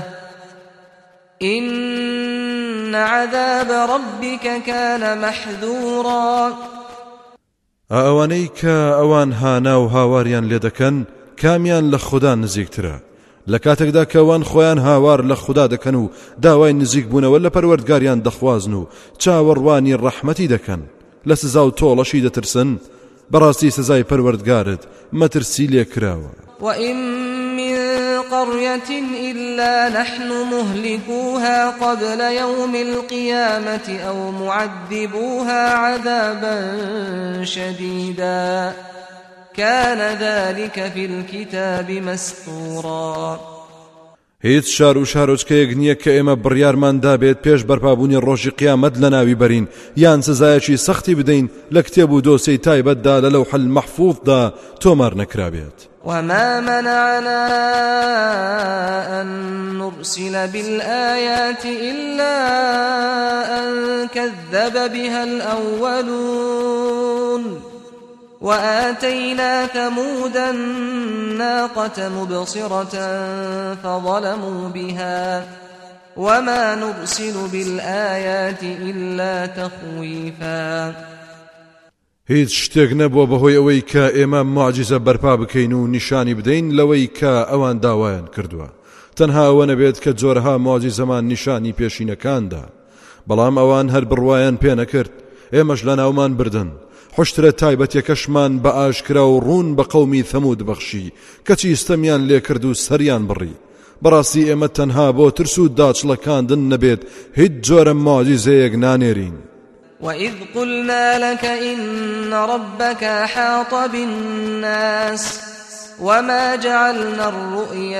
إن عذاب ربك كان محذورا ئەوانەی کە ئەوان هانا و هاواریان لێ دەکەن کامیان لە خوددا نزیکترە لە کاتێکدا کە ئەوان خۆیان هاوار لە خوددا دەکەن و داوای نزیک بوونەوە لە پەروەردگاریان دەخوازن و چاوەڕوانی ڕەحمەتی دەکەن لە سزا و تۆڵەشی دەترسن بەڕاستی سزای پەروەردگارت مەترسی لێ کراوە وإن من قرية إلا نحن مهلكوها قبل يوم القيامة أو معذبوها عذابا شديدا كان ذلك في الكتاب مسطورا هیچ شار و شارۆچکەیەک نییە کە ئێمە بڕیارمان دابێت پێش بەرپابوونی ڕۆژی قیامەت لە ناوی بەرین یان سزایەکی سەختی بدەین لە کتێب و دۆسەی تایبەتدا لە لەوح المەحفوظدا تۆمار نەکرابێت وما منعنا أن نرسل بالآيات إلا أن كذب بها الأولون وآتينا ثمود الناقة مبصرة فظلموا بها وما نرسل بالآيات إلا تخويفا هیچ شتێک نەبووە بەهۆی ئەوەی کە ئێمە معجزە بەرپا بکەین و نیشانی بدەین لەوەی کە ئەوان داوایان کردووە تەنها ئەوە نەبێت کە جۆرەها معجزەمان نیشانی پێشینەکاندا بەڵام ئەوان هەر بڕوایان پێ نەکرد ئێمەش لە ناومان بردن حشترە تایبەتیەکەشمان بە ئاشکرا و ڕوون بە قەومی ثەمود بەخشی کەچی ستەمیان لێ کرد و سەریان بڕی بەڕاستی ئێمە تەنها بۆ ترس و داچڵەکاندن نەبێت هیچ جۆرە معجزەیەک نانێرین وإذ قلنا لك إن ربك أحاط بالناس وما جعلنا الرؤيا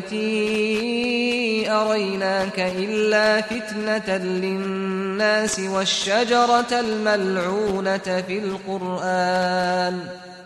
التي أريناك إلا فتنة للناس والشجرة الملعونة في القرآن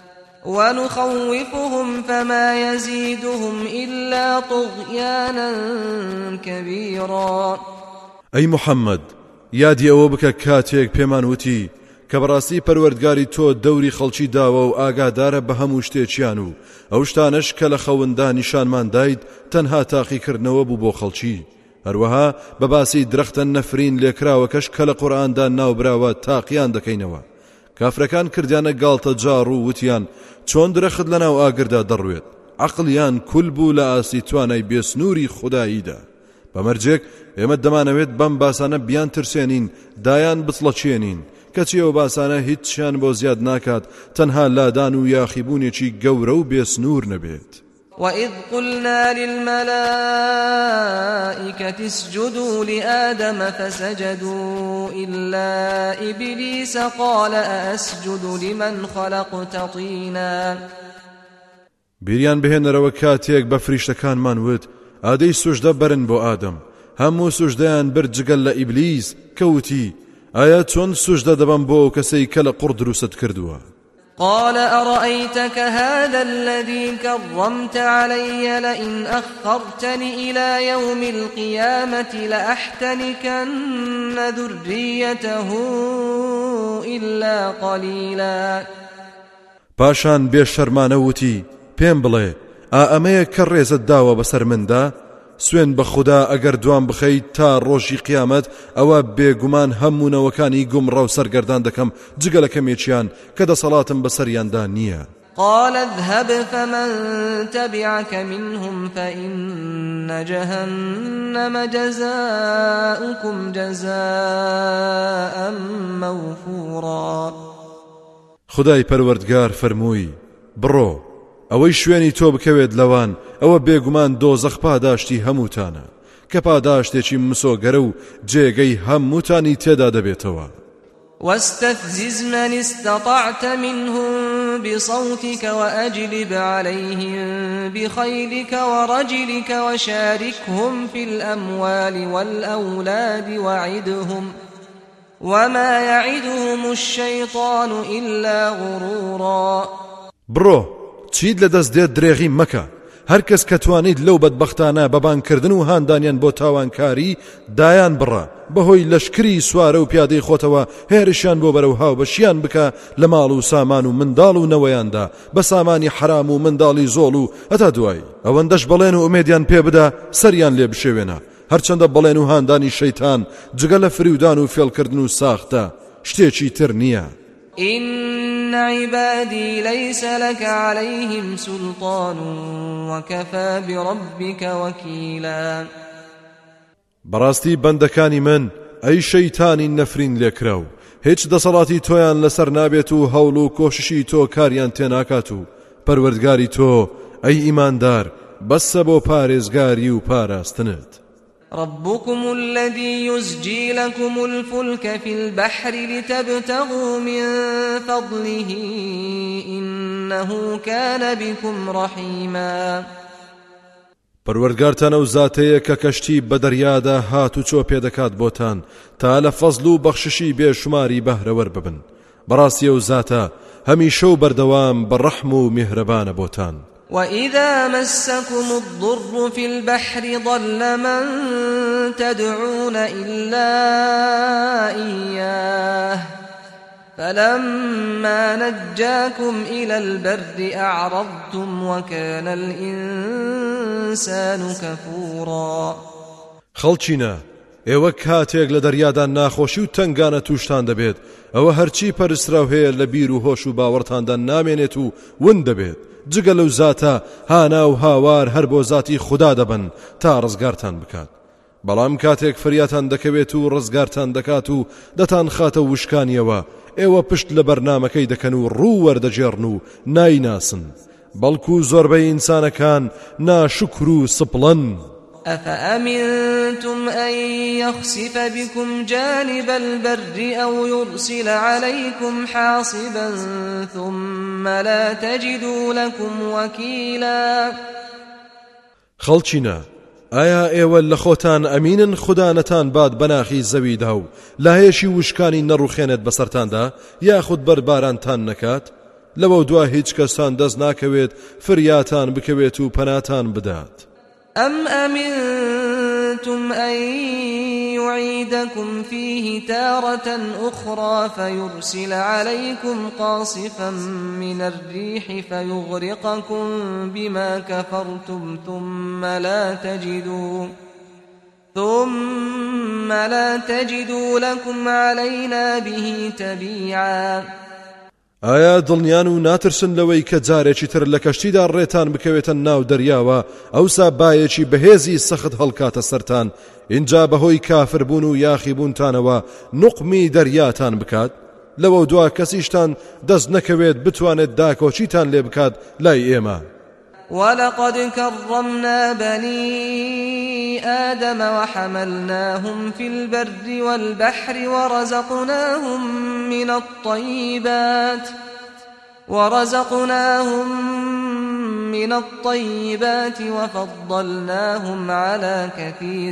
ونخوفهم فما يزيدهم إلا طغيانا كبيرا أي محمد یادی ئەوە بکە کاتێک پێمان وتی کە بەڕاستی پەروەردگاری تۆ دەوری خەڵکی داوە و ئاگادارە بە هەموو شتێکیان و ئەو شتانەش کە لە خەوندا نیشانمان دایت تەنها تاقیکردنەوە بوو بۆ خەڵکی هەروەها بە باسی درەختە نەفرین لێکراوەکەش کە لە قورئاندا ناوبراوە تاقییان دەکەینەوە کافرەکان کردیانە گاڵتە جاڕ و وتیان چۆن درەخت لەناو ئاگردا دەڕوێت عەقڵیان کول بوو لە ئاستی توانای بێسنووری خوداییدا بەمەرجێک ئێمە دەمانەوێت بەم باسانە بیان ترسێنین دایان بچڵەچێنین کەچی ئەو باسانە هیچیان بۆ زیاد ناکات تەنها لادان و یاخیبوونێکی گەورە و بێسنوور نەبێت وإذ قلنا للملائكة اسجدوا لآدم فسجدوا إلا إبليس قال أأسجد لمن خلقت طينا بیریان بهێنەرەوە کاتێک بە فریشتەکانمان وت ئادەی سوژدە بەرن بۆ ئادەم هەموو سوژدەیان برد جگەل لە ئیبلیس کەوتی ئایا چۆن سوژدە دەبەم بۆ ئەو کەسەی کە لە قوڕ دروست کردووە قال أرأيتك هذا الذي كرمت علي لئن أخرتني إلى يوم القيامة لأحتنكن ذريته إلا قليلا پاشان بێشەرمانە وتی پێم بڵێ ئا ئەمەیە کە ڕێزت داوە بەسەر مندا سوێن بە خوددا ئەگەر دوام بخەیت تا ڕۆژی قیامەت ئەوە بێگومان هەمونەوەکانی گومڕە و سەرگەردان دەکەم جگە لە کەمێکیان کە دەسەڵاتم بەسەریاندا نییە. قال اذهب فمن تبعك منهم فإن جهنم جزاؤكم جزاء موفورا. خدای پەروەردگار فەرمووی بڕۆ ئەوەی شوێنی تۆ بکەوێت لەوان ئەوە بێگومان دۆزەخ پاداشتی هەمووتانە کە پاداشتێکی مسۆگەرە و جێگەی هەمووتانی تێدا دەبێتەوە. واستفزز من استطعت منهم بصوتك وأجلب عليهم بخيلك ورجلك وشاركهم في الأموال والأولاد وعدهم وما يعدهم الشيطان إلا غرورا. برو چید لەدەست دێت درێغی مەکە. هەر کەس کە توانیت لەو بەدبەختانە بەبانکردن و هاندانیان بۆ تاوانکاری دایان بڕە بەهۆی لەشکری سوارە و پیادەی خۆتەوە هێرشیان بۆ بەرەو هاوبەشیان بکە لە ماڵ و سامان و منداڵ و نەوەیاندا بە سامانی حرام و منداڵی زۆڵ و هەتا دوایی ئەوەندەش بەڵێن و ئومێدیان پێ بدە سەریان لێ بشێوێنە. هەرچەندە بەڵێن و هاندانی شەیتان جگە لە فریودان و فێڵکردن و ساختە شتێکی تر نییە. إن عبادي ليس لك عليهم سلطان وكفى بربك وكيلا. بەڕاستی بەندەکانی من ئەی شەیتانی نەفرین لێکراو هیچ دەسەڵاتی تۆیان لەسەر نابێت و هەوڵ و کۆششی تۆ کاریان تێناکات و پەروەردگاری تۆ ئەی ئیماندار بەسە بۆ پارێزگاری و پاراستنت. ربكم الذي يزجي لكم الفلك في البحر لتبتغوا من فضله إنه كان بكم رحيما. پەروەردگارتانە و زاتەیە کە کەشتی بە دەریادا هات و چۆ پێدەکات بۆتان تا لە فەزڵ و بەخششی بێشماری بەهرەوەر ببن. بەڕاستی ئەو زاتە هەمیشە و بەردەوام بە ڕەحم و میهرەبانە بۆتان. وإذا مسكم الضر في البحر ضل من تدعون إلا إياه فلما نجاكم إلى البر أعرضتم وكان الإنسان كفورا. خەڵچینە ئێوە کاتێک لە دەریادا ناخۆشی و تەنگانە تووشتان دەبێت ئەوە هەرچی پەرستراو هەیە لە بیر و هۆش و باوەڕتاندا نامێنێت و ون دەبێت جگە لەو زاتە هانا و هاوار هەر بۆ ذاتی خوددا دەبن تا ڕزگارتان بکات. بەڵام کاتێک فریاتان دەکەوێت و ڕزگارتان دەکات و دەتان خاتە وشکانیەوە ئێوە پشت لە بەرنامەکەی دەکەن و ڕوو وەردەجێڕن و نایناسن بەڵکو زۆربەی ئینسانەکان ناشکر و سپڵن. أفأمنتم أن يخسف بكم جانب البر أو يرسل عليكم حاصبا ثم لا تجدوا لكم وكيلا. خەڵچینە ئایا ئێوە لە خۆتان ئەمینن خوددا نەتان باد بەناخی زەویدا و لایەشی وشکانی نەڕوخێنێت بەسەرتاندا یاخود بەربارانتان نەکات لەوە دوا هیچ کەسان دەست ناکەوێت فریاتان بکەوێت و پەناتان بدات. أم أمنتم أن يعيدكم فيه تارة أخرى فيرسل عليكم قاصفا من الريح فيغرقكم بما كفرتم ثم لا تجدوا ثم لا تجدوا لكم علينا به تبيعا. ئایا دڵنیان و ناترسن لەوەی کە جارێکی تر لە کەشتیدا ڕێتان بکەوێتە ناو دەریاوە ئەوسا بایەکی بەهێزی سەخت هەڵکاتە سەرتان اینجا بەهۆی کافربوون و یاخیبوونتانەوە نوقمی دەریاتان بکات لەوە دوا کەسیشتان دەست نەکەوێت بتوانێت داکۆچیتان لێ بکات لای ئێمە. ولقد كرمنا بني آدم وحملناهم في البر والبحر ورزقناهم من الطيبات ورزقناهم من الطيبات وفضلناهم على كثير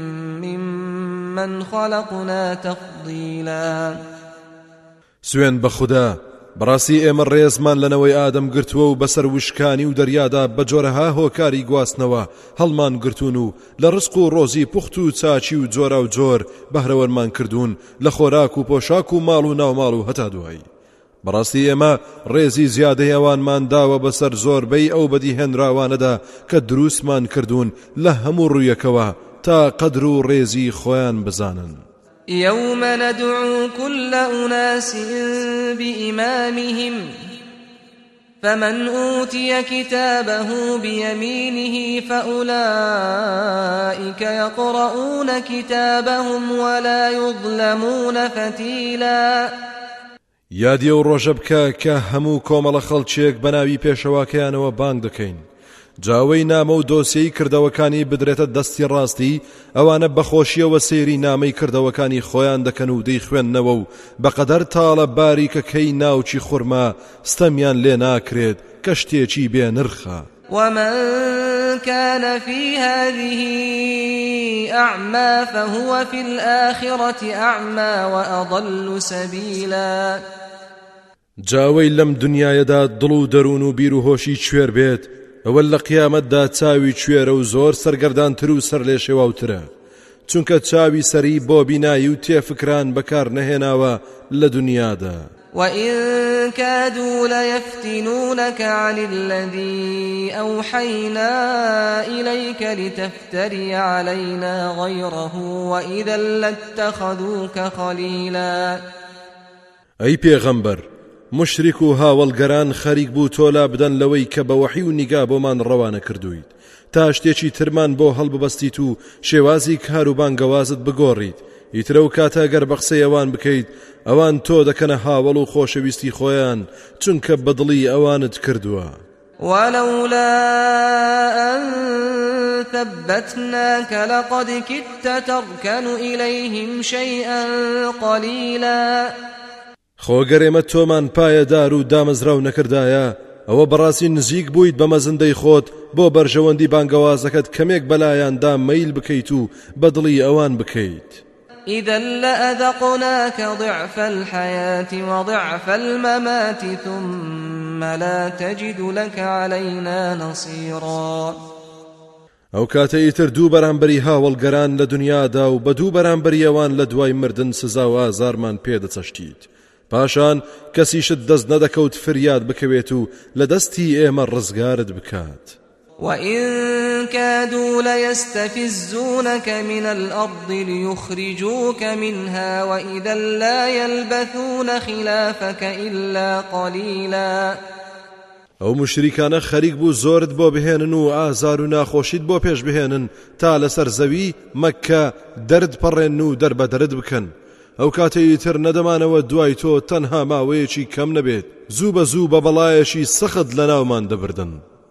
ممن خلقنا تفضيلا. سوێن بە خوددا بەڕاستی ئێمە ڕێزمان لەنەوەی ئادەم گرتووە و بەسەر وشکانی و دەریادا بە جۆرەها هۆکاری گواستنەوە هەڵمان گرتوون و لە ڕزق و ڕۆزی پوخت و چاچی و جۆرە و جۆر بەهرەوەرمان کردوون لە خۆراک و پۆشاک و ماڵ و ناوماڵ و هەتا دوایی بەڕاستی ئێمە ڕێزی زیادەی ئەوانمان داوە بەسەر زۆربەی ئەو بەدی هێنراوانەدا کە دروستمان کردوون لە هەموو ڕوویەکەوە تا قەدر و ڕێزی خۆیان بزانن. يوم ندعو كل أناس بإمامهم فمن أوتي كتابه بيمينه فأولئك يقرؤون كتابهم ولا يظلمون فتيلا. یادی ئەو ڕۆژە بکە کە هەموو کۆمەڵە خەڵکێک بەناوی پێشەواکەیانەوە بانگ دەکەین. جاوەی نامە و دۆسیەی کردەوەکانی بدرێتە دەستی ڕاستی، ئەوانە بەخۆشیەوە سێری نامەی کردەوەکانی خۆیان دەکەن و دەیخوێندنەوە و بەقەدەر تاڵە باریکەکەی ناوچی خورما ستەمیان لێ ناکرێت کە شتێکی بێ نرخە. ومن كان في هذه أعمى فهو في الآخرة أعمى وأضل سبيلا. جاوەی لەم دنیایەدا دڵ و دەروون و بیر و هۆشی کوێر بێت، ئەوە لە قیامەتدا چاوی کوێرە و زۆر سەرگەردانتر و سەر لێ شێواوترە، چونکە چاوی سەری بۆ بینایی و تێفکران بەکار نەهێناوە لە دنیادا. وإن كادوا ليفتنونك عن الذي أوحينا إليك لتفتري علينا غيره وإذا لاتخذوك خليلا. أي پیغمبر مشرک و هاوڵگەران خەریک بوو تۆلا بدەن لەوەی کە بە وەحی و نیگا بۆمان ڕەوانە کردویت تا شتێکی ترمان بۆ هەڵببەستیت و شێوازی کار و بانگەوازت بگۆڕیت. ئیترە و کاتە گەر بە قسەی ئەوان بکەیت ئەوان تۆ دەکەنە هاوڵ و خۆشەویستی خۆیان چونکە بەدڵی ئەوانت کردووە. ولولا أن ثبتناك لقد كدت تركن إليهم شيئا قليلا. خۆگەر ئێمە تۆمان پایەدار و دامەزراو نەکردایە ئەوە بەڕاستی نزیک بوویت بە مەزندەی خۆت بۆ بەرژەوەندی بانگەوازەکەت کەمێک بەلایاندا مەیل بکەیت و بەدڵی ئەوان بکەیت. إذا لأذقناك ضعف الحياة وضعف الممات ثم لا تجد لك علينا نصيرا. ئەو کاتە ئیتر دوو بەرامبەری هاوڵگەران لە دنیادا و بە دوو بەرامبەری ئەوان لە دوای مردن سزا و ئازارمان پێدەچەشتیت. پاشان کەسیشت دەست نەدەکەوت فریاد بکەوێت و لە دەستی ئێمە ڕزگارت بکات. وإن كادوا ليستفزونك من الأرض ليخرجوك منها وإذا لا يلبثون خلافك إلا قليلا. ئەو مشریکانە خەریک بوو زۆرت بۆ بهێنن و ئازار و ناخۆشیت بۆ پێش بهێنن تا لەسەر زەوی مەککە دەرد پەڕێن و دەربەدەرت بکەن. ئەو کاتەی تر نەدەمانەوە دوای تۆ تەنها ماوەیەکی کەم نەبێت زوو بە زوو بە بەڵایەشی سەخت لە ناومان دەبردن.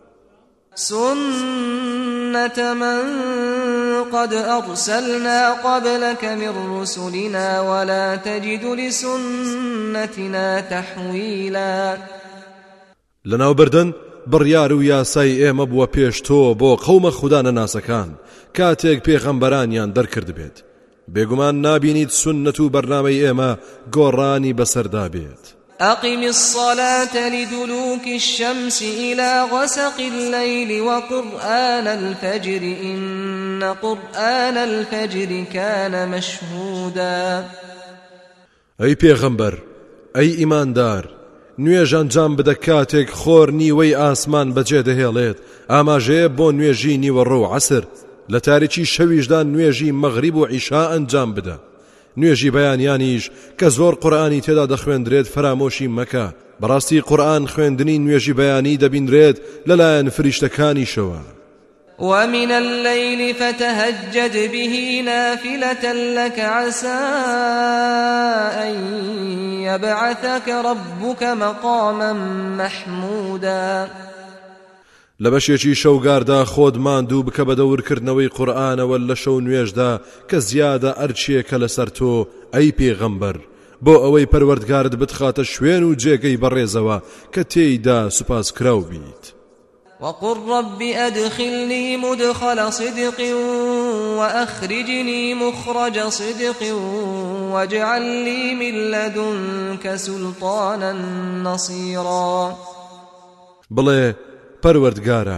سنة من قد أرسلنا قبلك من رسلنا ولا تجد لسنتنا تحويلا. لەناو بردن بڕیار و یاسای ئێمە بووە پێش تۆ بۆ قەومە خوددا نەناسەکان کاتێک پێغەمبەرانیان دەرکرد بێت. بێگومان نابینیت سنت و بەرنامەی ئێمە گۆڕانی بەسەردا بێت. أقم الصلاة لدلوك الشمس إلى غسق الليل وقرآن الفجر إن قرآن الفجر كان مشهودا. أي پیغمبر أي إيماندار نوێژ ئەنجام بدە کاتێک خۆر نیوەی ئاسمان بەجێ دەهێڵێت ئاماژەیە بۆ نوێژی نیوەڕۆ و عەسر. لە تاریکی شەویشدا نوێژی مەغریب و عیشا ئەنجام بدە. نوێژی بەیانیانیش کە زۆر قورئانی تێدا دەخوێندرێت فرامۆشی مەکە. بەڕاستی قورئان خوێندنی نوێژی بەیانی دەبینرێت لەلایەن فریشتەکانیشەوە. ومن الليل فتهجد به نافلة لك عسى أن يبعثك ربك مقاما محمودا. لە بەشێکی شەوگاردا خۆت ماندوو بکە بە دەورکردنەوەی قورئانەوە لە شەو نوێژدا کە زیادە ئەرچیەکە لەسەر تۆ ئەی پێغەمبەر بۆ ئەوەی پەروەردگارت بتخاتە شوێن و جێگەی بەڕێزەوە کە تێیدا سوپاس کراو بیت. وقل رب أدخلني مدخل صدق وأخرجني مخرج صدق واجعل لي من لدنك سلطانا نصيرا. بڵێ پەروەردگارە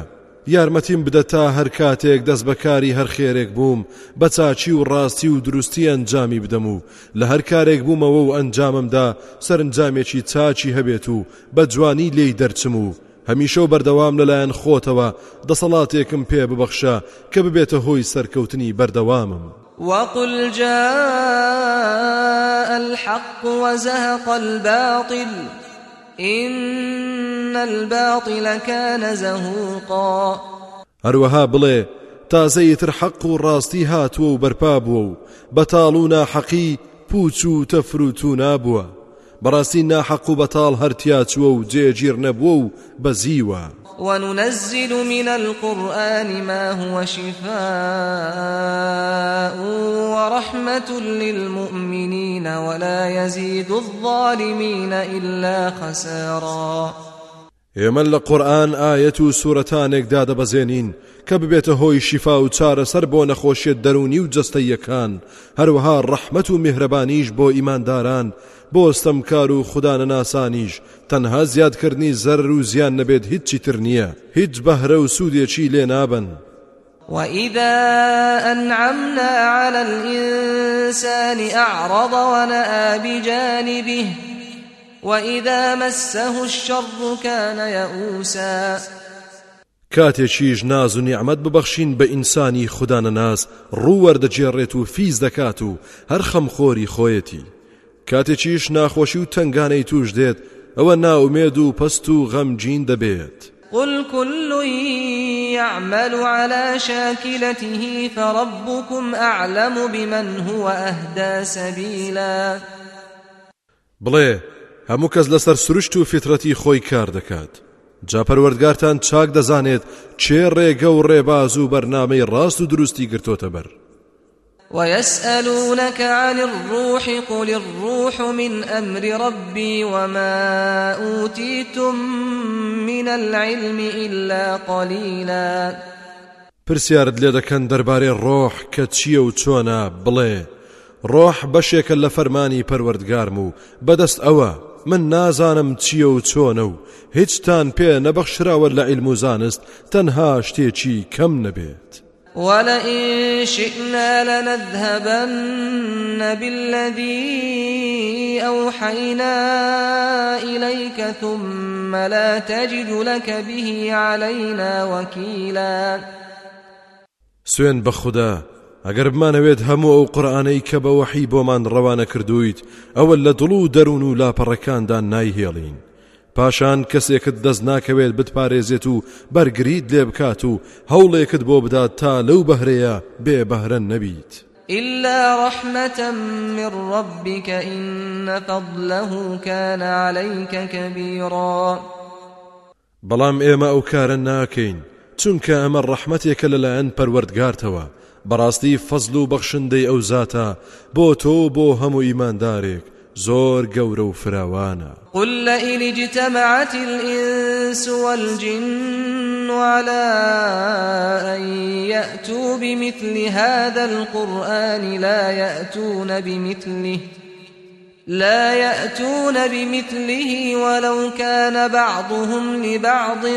یارمەتیم بدە تا هەر کاتێک دەست بەکاری هەر خێرێک بووم بە چاچی و ڕاستی و دروستی ئەنجامی بدەم و لە هەر کارێک بوومەوە و ئەنجاممدا سەرنجامێکی چاچی هەبێت و بە جوانی لێی دەرچم و هەمیشە و بەردەوام لەلایەن خۆتەوە دەسەڵاتێکم پێ ببەخشە کە ببێتە هۆی سەرکەوتنی بەردەوامم. وقل جاء الحق وزهق الباطل إن الباطل كان زهوقا. هەروەها بڵێ تازەیتر حەق و ڕاستی هاتووە و بەرپا بووە و بەتاڵ و ناحەقی پوچ و تەفروت و نابووە. بەڕاستی ناحەق و بەتاڵ هەرتیا چووە و جێگیر نەبووە و بەزیوە. وننزل من القرآن ما هو شفاء ورحمة للمؤمنين ولا يزيد الظالمين إلا خسارا. ئێمە لە قورئان ئاەت و سوورەتانێک دادەبەزێنین کە ببێتە هۆی شیفا و چارەسەر بۆ نەخۆشیێت دەرونی و جەستەییەکان، هەروەها ڕەحمەت و میهرەبانیش بۆ ئیمانداران، بۆ ستەمکار و خودانەناسانیش. تەنها زیادکردنی زەرر و زیان نەبێت هیچی تر نییە، هیچ بەهرە و سوودێکی لێ نابن. وإذا أنعمنا على الإنسان أعرض ونأى بجانبه وإذا مسه الشر كان يئوسا. کاتێکیش ناز و نیعمەت ببەخشین بە ئینسانی خودانەناس ڕوو وەردەجێڕێت و فیز دەکات و هەر خەمخۆری خۆیەتی. کاتێکیش ناخۆشی و تنگانەی توش دێت ئەوە ناومێد و پەست و غەمگین دەبێت. قل كل يعمل على شاكلته فربكم أعلم بمن هو أهدى سبيلا. بڵێ هەموو کەس لەسەر سروشت و فیترەتی خۆی کار دەکات، جا پەروەردگارتان چاک دەزانێت چێ ڕێگە و ڕێباز و بەرنامەی ڕاست و دروستی گرتۆتە بەر. ويسألونك عن الروح قل الروح من أمر ربي وما أوتيتم من العلم إلا قليلا. پرسیارت لێ دەکەن دەربارەی ڕۆح کە چییە و چۆنە. بڵێ ڕۆح بەشێکە لە فەرمانی پەروەردگارم و بەدەست ئەوە من نازانم چییە و چۆنە و هیچتان پێ نەبەخشراوە لە عیلم و زانست تەنها شتێکی کەم نەبێت. ولئن شئنا لنذهبن بالذي أوحينا إليك ثم لا تجد لك به علينا وكيلا. سوێن بە خودا ئەگەر بمانەوێت هەموو ئەو قورئانەی کە بە وەحی بۆمان ڕەوانە کردوویت ئەوە لە دڵ و دەروون و لاپەڕەکاندا نایهێڵین. پاشان کەسێکت دەست ناکەوێت بتپارێزێت و بەرگریت لێ بکات و هەوڵێکت بۆ بدات تا لەو بەهرەیە بێ بەهرە نەبیت. إلا رحمة من ربك إن فضله كان عليك كبيرا. بەڵام ئێمە ئەو کارە ناکەین چونکە ئەمە ڕەحمەتێکە لەلایەن پەروەردگارتەوە. بەڕاستی فەزل و بەخشندەی ئەو زاتە بۆ تۆ بۆ هەموو ئیماندارێک زۆر گەورە و فراوانە. قل لئن اجتمعت الإنس والجن على أن يأتوا بمثل هذا القرآن لا يأتون بمثله لا يأتون بمثله ولو كان بعضهم لبعض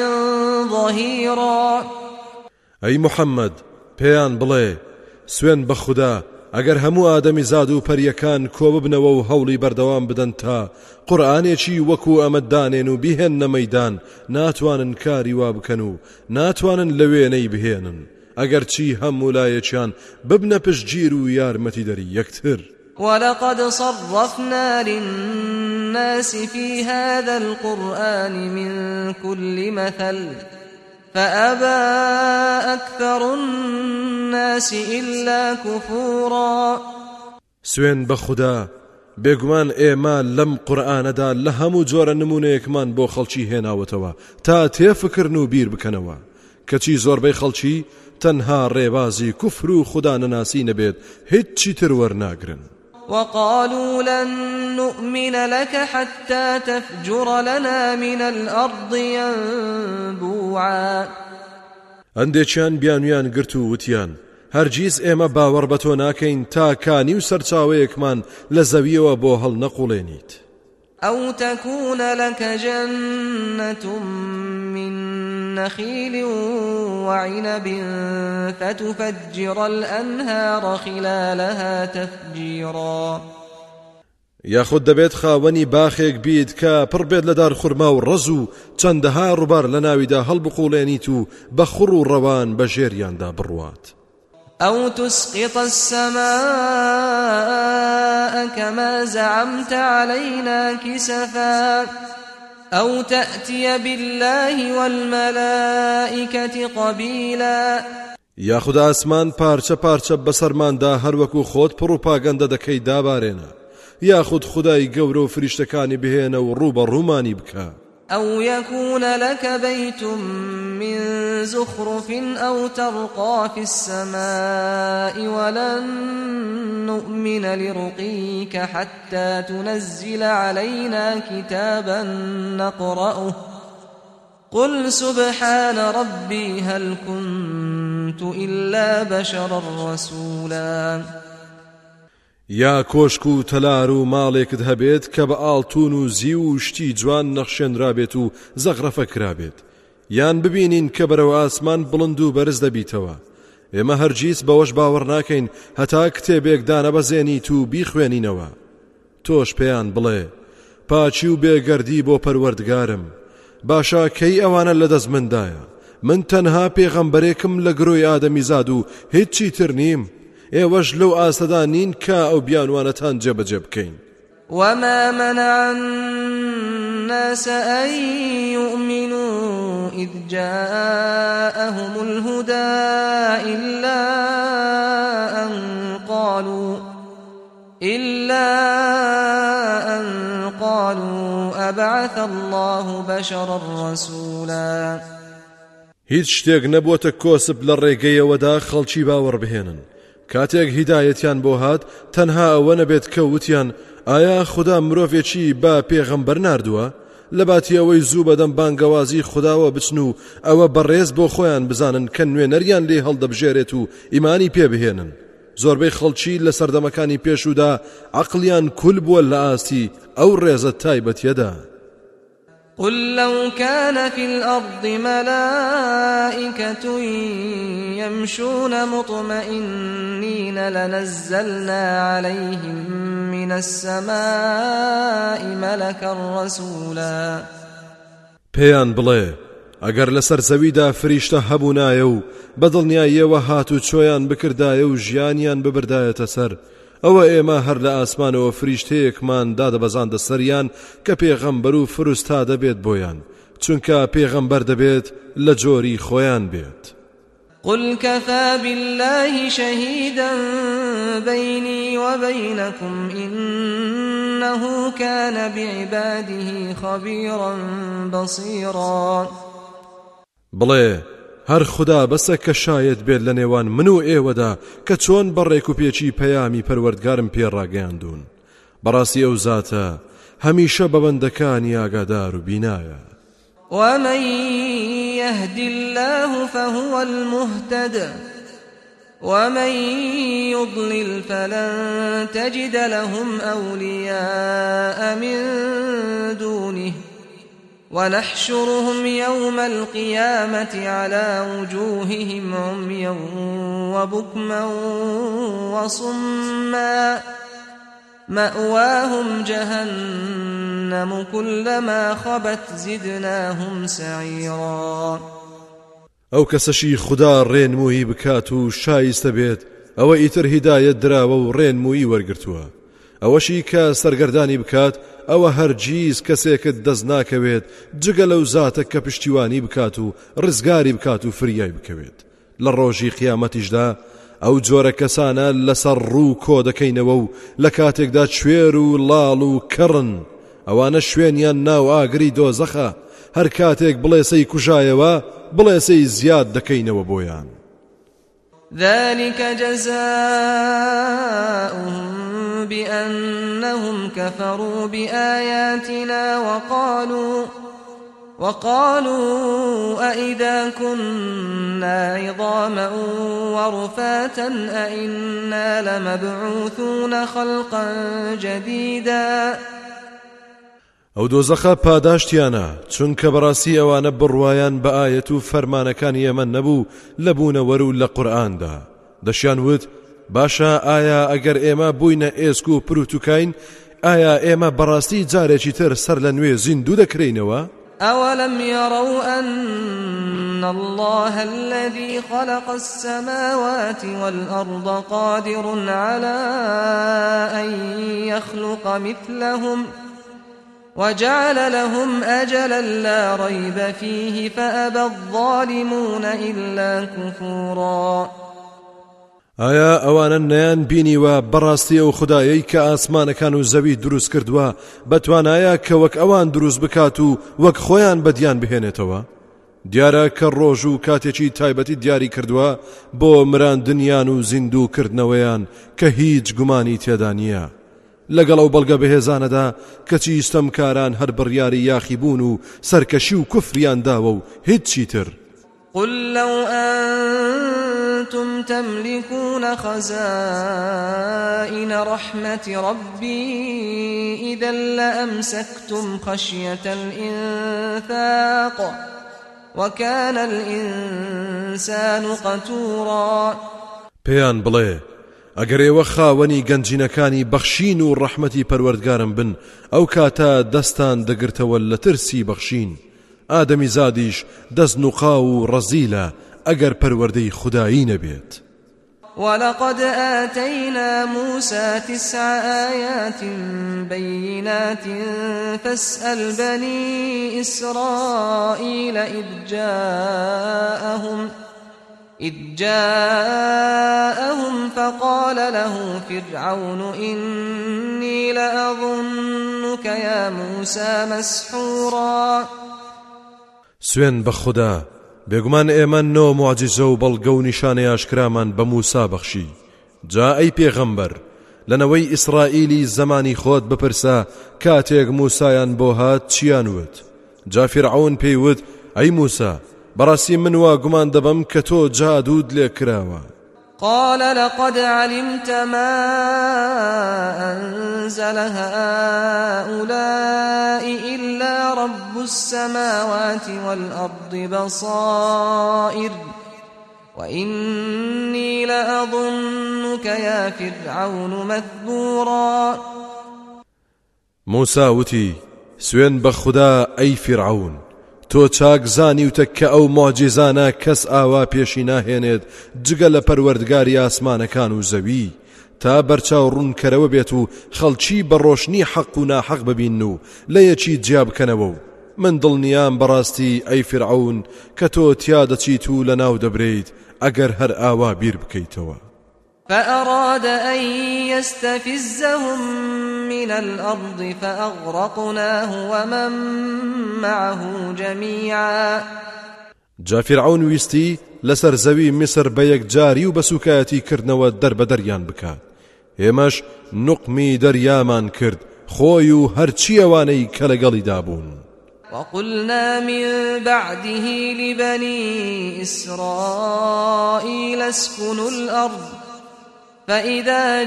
ظهيرا. أي محمد پێیان بڵێ سوێن بە خودا ئەگەر هەموو ئادەمی زاد و پەریەکان کۆ ببنەوە و هەوڵی بەردەوام بدەن تا قورئانێکی وەکو ئەمە دانێن و بیهێننە مەیدان ناتوانن کاری وا بکەن و ناتوانن لە وێنەی بهێنن ئەگەر چی هەموو لایەکیان ببنە پشتگیر و یارمەتی دەری یەکتر. ولقد صرفنا للناس في هذا القرآن من كل مثل فأبى أكثر الناس إلا كفورا. سوێن بە خودا بێگومان ئێمە لەم قورئانەدا لە هەموو جۆرە نمونەیەکمان بۆ خەڵکی هێناوەتەوە تا تێفکردن و بیر بکەنەوە کەچی زۆربەی خەڵکی تەنها ڕێبازی کوفر و خودانەناسی نەبێت هیچی تر وەرناگرن. وقالوا لن نؤمن لك حتى تفجر لنا من الأرض ينبوعا. ئەندێکیان بیانویان گرت و وتیان هەرگیز ئێمە باوەڕ بە تۆ ناکەین تا کانی و سەرچاوەیەکمان لە زەویەوە بۆ هەڵ نەقوڵێنیت. أو تكون لك جنة من نخيل وعنب فتفجر الأنهار خلالها تفجيرا یاخود دەبێت خاوەنی باخێک بیت کە پڕ بێت لە دار خورما و ڕەز و چەندەها ڕووبار لە ناویدا هەڵبقوڵێنیت و بە خوڕ و ڕەوان بە ژێریاندا بڕوات. أو تسقط السماء كما زعمت علينا كسفا أو تأتي بالله والملائكة قبيلا یاخود ئاسمان پارچە پارچە بەسەرماندا هەروەکو خۆت پڕ و پاگەندە دەکەی دابارێنە، یاخود خدای گەورە و فریشتەکانی بهێنە و ڕوو بە ڕوومانی بکە. أو يكون لك بيت من زخرف أو ترقى في السماء ولن نؤمن لرقيك حتى تنزل علينا كتابا نقرأه قل سبحان ربي هل كنت إلا بشرا رسولا. یا کۆشک و تەلار و ماڵێکت هەبێت کە بە ئاڵتون و زی و شتی جوان نەخشێنرابێت و زەغرەفە کرابێت، یان ببینین کە بەرەو ئاسمان بڵند و بەرز دەبیتەوە. ئێمە هەرگیز بەوەش باوەڕ ناکەین هەتا کتێبێک دانەبەزێنیت و بیخوێنینەوە. تۆش پێیان بڵێ پاچی و بێگەردی بۆ پەروەردگارم، باشا کەی ئەوانە لەدەست مندایە، من تەنها پێغەمبەرێکم لە گرۆی ئادەمیزاد و هیچی تر نیم. ئێوەش لەو ئاستەدا نین کە ئەو بیانوانەتان جێبەجێ بکەین. وما منع الناس أن يؤمنوا إذ جاءهم الهدى إلا أن قالوا إلا أن قالوا أبعث الله بشرا رسولا. هیچ شتێک نەبووەتە کۆسب لە ڕێگەیەوەدا خەڵکی باوەڕ بهێنن. کاتێک هیدایەتیان بۆ هات تەنها ئەوە نەبێت کە وتیان ئایا خدا مرۆڤێکی با پێغەمبەر ناردووە؟ لە باتی ئەوەی زوو بەدەم بانگەوازی خداوە بچن و ئەوە بەڕێز بۆ خۆیان بزانن کە نوێنەریان لێ هەڵدەبژێرێت و ئیمانی پێبهێنن. زۆربەی خەڵکی لە سەردەمەکانی پێشودا عەقڵیان کول بووە لە ئاستی ئەو ڕێزە تایبەتیەدا. قل لو كان في الأرض ملائكة يمشون مطمئنين لنزلنا عليهم من السماء ملكا رسولا. پێیان بڵێ ئەگەر لەسەر زەویدا فریشتە هەبوونایە و بەدڵنیاییەوە هات و چۆیان بکردایە و ژیانیان ببردایەتە سەر، ئەوە ئێمە هەر لە ئاسمانەوە فریشتەیەکمان دادەبەزاندە سەریان کە پێغەمبەر و فرستا دەبێت بۆیان، چونکە پێغەمبەر دەبێت لە جۆری خۆیان بێت. قل كفى بالله شهيدا بيني وبينكم إنه كان بعباده خبيرا بصيرا. بڵێ هەر خدا بەسە کە شایەت بێت لە نێوان من و ئێوەدا کە چۆن بەڕێک و پێچی پەیامی پەروەردگارم پێڕاگەیاندون. بەڕاستی ئەو زاتە هەمیشە بە بەندەکانی ئاگادار و بینایە. ومن يهد الله فهو المهتد ومن يضلل فلن تجد لهم أولياء من دونه ونحشرهم يوم القيامة على وجوههم عميا وبكما وصما مأواهم جهنم كلما خبت زدناهم سعيرا. ئەو کەسەشی خدا ڕێنمووی بکات و شایستە بێت ئەوە ئیتر هیدایەت دراوە و ڕێنمووی وەرگرتووە، ئەوەشی کە سەرگەردانی بکات ئەوە هەرگیز کەسێکت دەست ناکەوێت جگە لەو زاتە کە پشتیوانی بکات و ڕزگاری بکات و فریای بکەوێت. لە ڕۆژی قیامەتیشدا ئەو جۆرە کەسانە لەسەر ڕوو کۆ دەکەینەوە و لە کاتێکدا کوێر و لاڵ و کڕن، ئەوانە شوێنیان ناو ئاگری دۆزەخە، هەر کاتێک بڵێسەی کوژایەوە بڵێسەی زیاد دەکەینەوە بۆیان. ذلك جزاؤهم بأنهم كفروا بآياتنا وقالوا وقالوا أئذا كنا عظاما ورفاتا أئنا لمبعوثون خلقا جديدا. ئەو دۆزەخە پاداشتیانە چونکە بەڕاستی ئەوانە بڕوایان بە ئایەت و فەرمانەکانی ئێمە نەبوو لە بوونەوەر و لە قورئاندا. دەشیان وت باشە ئایا ئەگەر ئێمە بووینە ئێسک و پروتوکاین ئایا ئێمە بەڕاستی جارێکی تر سەر لە نوێ زیندوو دەکرێینەوە؟ أولم يروا أن الله الذي خلق السماوات والأرض قادر على أن يخلق مثلهم وجعل لهم أجلا لا ريب فيه فأبى الظالمون إلا كفورا. ئایا ئەوانە نەیان بینیوە بەڕاستی ئەو خودایەی کە ئاسمانەکان و زەوی دروست کردووە بەتوانایە کە وەک ئەوان دروست بکات و وەک خۆیان بەدیان بهێنێتەوە؟ دیارە کە ڕۆژ و کاتێکی تایبەتی دیاری کردووە بۆ مراندنیان و زیندووکردنەوەیان کە هیچ گومانی تێدا نییە. لەگەڵ ئەو بەڵگە بەهێزانەدا کەچی ستەمکاران هەر بڕیاری یاخی بوون و سەرکەشی و کوفریان داوە و هیچی تر. قل لو أنتم تملكون خزائن رحمة ربي إذا لأمسكتم خشية الإنفاق وكان الإنسان قتورا. پێیان بڵێ ئەگەر ئێوە خاوەنی گەنجینەکانی بەخشین و ڕەحمەتی پەروەردگارم بن ئەو کاتە دەستان دەگرتەوە لە ترسی بەخشین. ئادەمی زادیش دەست نوقا و ڕەزیلە ئەگەر پەروەردەی خودایی نەبێت. ولقد آتينا موسى تسع آيات بينات فاسأل بني إسرائيل إذ جاءهم إذ جاءهم فقال له فرعون إني لأظنك يا موسى مسحورا. سوێن بە خوددا بێگومان ئێمە نۆ معجزە و بەڵگە و نیشانەی ئاشکرامان بە موسا بەخشی. جا ئەی پێغەمبەر لەنەوەی ئیسرائیلی زەمانی خۆت بپرسە کاتێک موسایان بۆ هات چیان وت؟ جا فیرعون پێی وت ئەی موسا بەڕاستی من وا گومان دەبم کە تۆ جادوود لێ کراوە. قال لقد علمت ما أنزل هؤلاء إلا رب السماوات والأرض بصائر وإني لأظنك يا فرعون مثبورا. موسى وتي سوين بخدا أي فرعون تۆ چاک زانیوتە کە ئەو معجزانە کەس ئاوا پێشی ناهێنێت جگە لە پەروەردگاری ئاسمانەکان و زەوی تا بەرچاو ڕوونکەرەوە بێت و خەڵکی بە ڕۆشنی حەق و ناحەق ببین و لە یەکی جیا بکەنەوە و من دڵنیام بەڕاستی ئەی فرعون کە تۆ تیا دەچیت و لەناو دەبرێیت ئەگەر هەر ئاوا بیر بکەیتەوە. فأراد أن يستفزهم من الأرض فأغرقناه ومن معه جميعا. جا فرعون ویستی لەسەر زەوی میسر بە یەکجاری و بەسوکایەتی کردنەوە دەربەدەریان بکات. ئێمەش نوقمی دەریامان کرد خۆی و هەرچی ئەوانەی کە لەگەڵیدا بوون. وقلنا من بعده لبني إسرائيل اسكنوا الأرض فإذا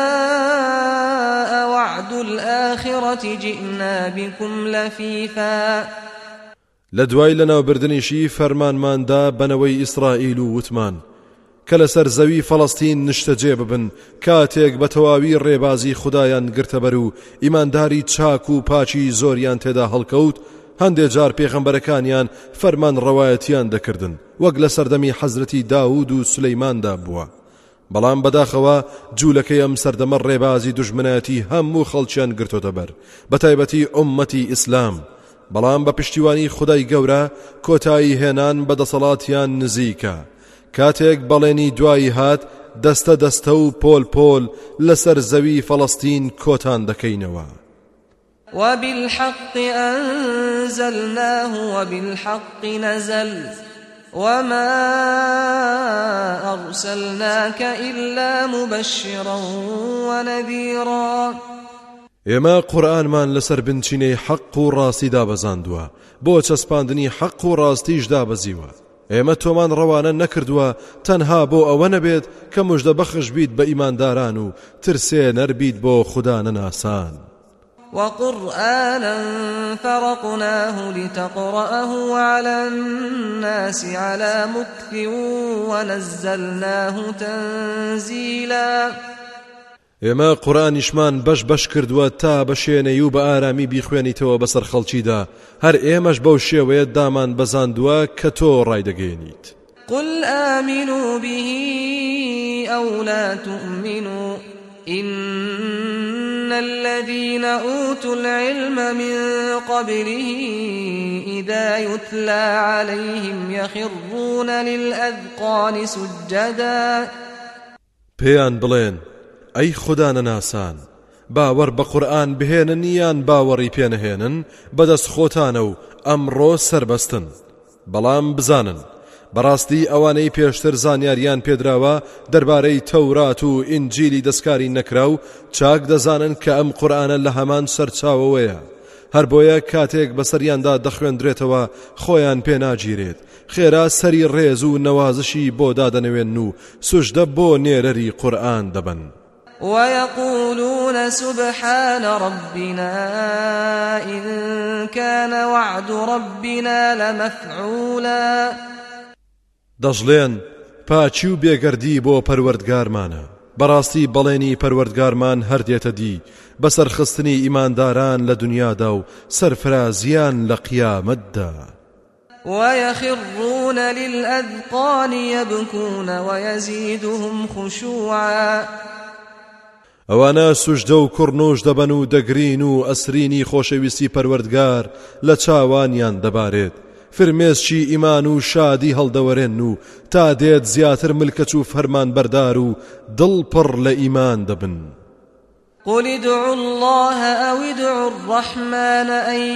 جاء وعد الآخرة جئنا بكم لفيفا. لدواي لنا بردنشي فرمان ماندا بنوي إسرائيل وتمان کە لەسەر زەوی فەڵەستین نیشتەجێ ببن کاتێک بە تەواوی ڕێبازی خودایان گرتەبەر و ئیمانداری چاک و پاچی زۆریان تێدا هەڵکەوت هەندێک جار پێغەمبەرەکانیان فەرمان ڕەوایەتیان دەکردن وەک لە سەردەمی حەزرەتی داود و سولەیماندا بووە. بەڵام بەداخەوە جوولەکەی ئەم سەردەمە ڕێبازی دوژمنایەتی هەموو خەڵکیان گرتۆتە بەر بە تایبەتی ئوممەتی ئیسلام. بەڵام بە پشتیوانی خودای گەورە کۆتایی هێنان بەدەسەڵاتیان نزیکە. کاتێک بەڵێنی دوایی هات دەستە دەستە و پۆل پۆل لەسەر زەوی فەڵەستین کۆتان دەکەینەوە. وبالحق أنزلناه وبالحق نزل وما أرسلناك إلا مبشرا ونذيرا. ئێمە قورئانمان لەسەر بنچینەی حەق و ڕاستی دابەزاندووە بۆ چەسپاندنی حەق و ڕاستیش دابەزیوە. ئێمە تۆمان ڕەوانە نەکردووە تەنها بۆ ئەوە نەبێت کە موژدە بەخش بیت بە ئیمانداران و ترسێ نەربیت بۆ خوددا نەناسان. وقرآنا فرقناه لتقرأه على الناس على مكث ونزلناه تنزيلا ئێمە قورئانیشمان بەش بەش کردووە تا بەشێنەی و بە ئارامی بیخوێنیتەوە بەسەر خەڵکیدا هەر ئێمەش بەو شێوەیە دامان بەزاندووە کە تۆ ڕایدەگەێنیت. قل آمنوا به أو لا تؤمنوا إن الذين أوتوا العلم من قبله إذا يتلى عليهم يخرون للأذقان سجدا پێیان بڵێن ئەی خوددا نەناسان باوەڕ بە قورئان بهێنن یان باوەڕی پێنەهێنن بەدەست خۆتانە و ئەمڕۆ سەربەستن بەڵام بزانن بەڕاستی ئەوانەی پێشتر زانیاریان پێدراوە دەربارەی تەورات و ئینجیلی دەستکاری نەکرا و چاک دەزانن کە ئەم قورئانە لە هەمان سەرچاوەوەیە هەر بۆیە کاتێک بەسەریاندا دەخوێندرێتەوە خۆیان پێناگیرێت خێرا سەری ڕێز و نەوازشی بۆ دادەنەوێن و سوژدە بۆ نێرەری قورئان دەبن. ويقولون سبحان ربنا إن كان وعد ربنا لمفعولا دەژڵێن پاچی و بێگەردی بۆ پەروەردگارمانە بەڕاستی بەڵێنی پەروەردگارمان هەردێتە دی بەسەر خستنی ئیمانداران لە دنیادا و سەرفرازیان لە قیامەتدا. ويخرون للأذقان يبكون ويزيدهم خشوعا ئەوانە سوژدە و کوڕنوش دەبەن و دەگرین و ئەسرینی خۆشەویستی پەروەردگار لە چاوانیان دەبارێت فرمێسکی ئیمان و شادی هەڵدەوەرێن و تا دێت زیاتر ملکەچ و فەرمان بەردار و دڵ پڕ لە ئیمان دەبن. قل ادعوا الله أو ادعوا الرحمن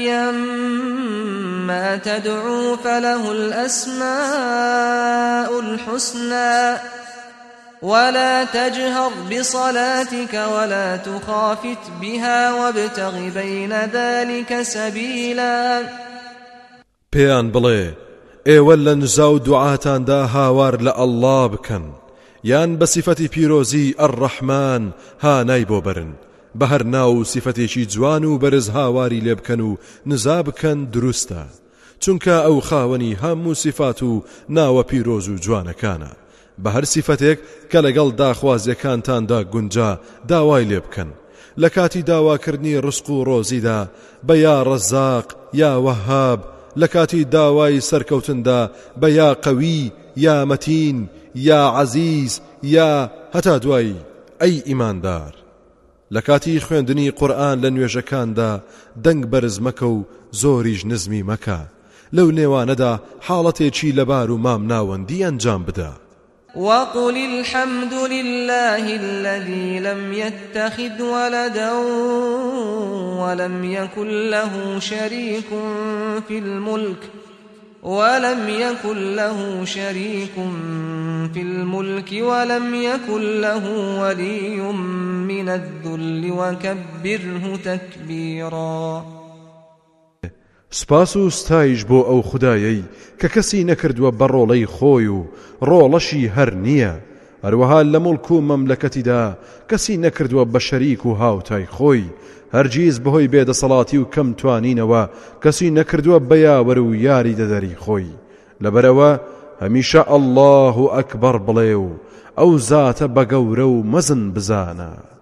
أيما تدعوا فله الأسماء الحسنى ولا تجهر بصلاتك ولا تخافت بها وابتغ بين ذلك سبيلا پێیان بڵێ ئێوە لە نزا و دوعاتاندا هاوار لە ئەڵڵا بکەن یان بە سیفەتی پیرۆزی ئەڕەحمان هانای بۆ برن بە هەر ناو سیفەتێکی جوان و بەرز هاواری لێ بکەن و نزا بکەن دروستە چونکە ئەو خاوەنی هەموو سیفات و ناوە پیرۆز و جوانەکانە بە هەر سیفەتێک کە لەگەڵ داخوازیەکانتاندا گونجا داوای لێ بکەن لە کاتی داواکردنی ڕزق و ڕۆزیدا بە یا ڕەزاق یا وەهاب لە کاتی داوای سەرکەوتندا بە یا قەوی یا مەتین یا عەزیز یا هەتا دوایی ئەی ئیماندار لە کاتی خوێندنی قورئان لە نوێژەکاندا دەنگ بەرز مەکە و زۆریش نزمی مەکە لەو نێوانەدا حاڵەتێکی لەبار و مام ناوەندی ئەنجام بدە. وقل الحمد لله الذي لم يتخذ ولدا ولم يكن له شريك في الملك ولم يكن له شريك في الملك ولم يكن له ولي من الذل وكبره تكبيرا. سپاس و ستایش بۆ ئەو خودایەی کە کەسی نەکردووە بە ڕۆڵەی خۆی و ڕۆڵەشی هەر نییە هەروەها لە مڵک و مەملەکەتیدا کەسی نەکردووە بە شەریک و هاوتای خۆی هەرگیز بەهۆی بێدەسەڵاتی و کەم توانینەوە کەسی نەکردووە بە یاوەر و یاری دەدەری خۆی لەبەرەوە هەمیشە ئەڵڵاه ئەکبەر بڵێ و ئەو زاتە بە گەورە و مەزن بزانە.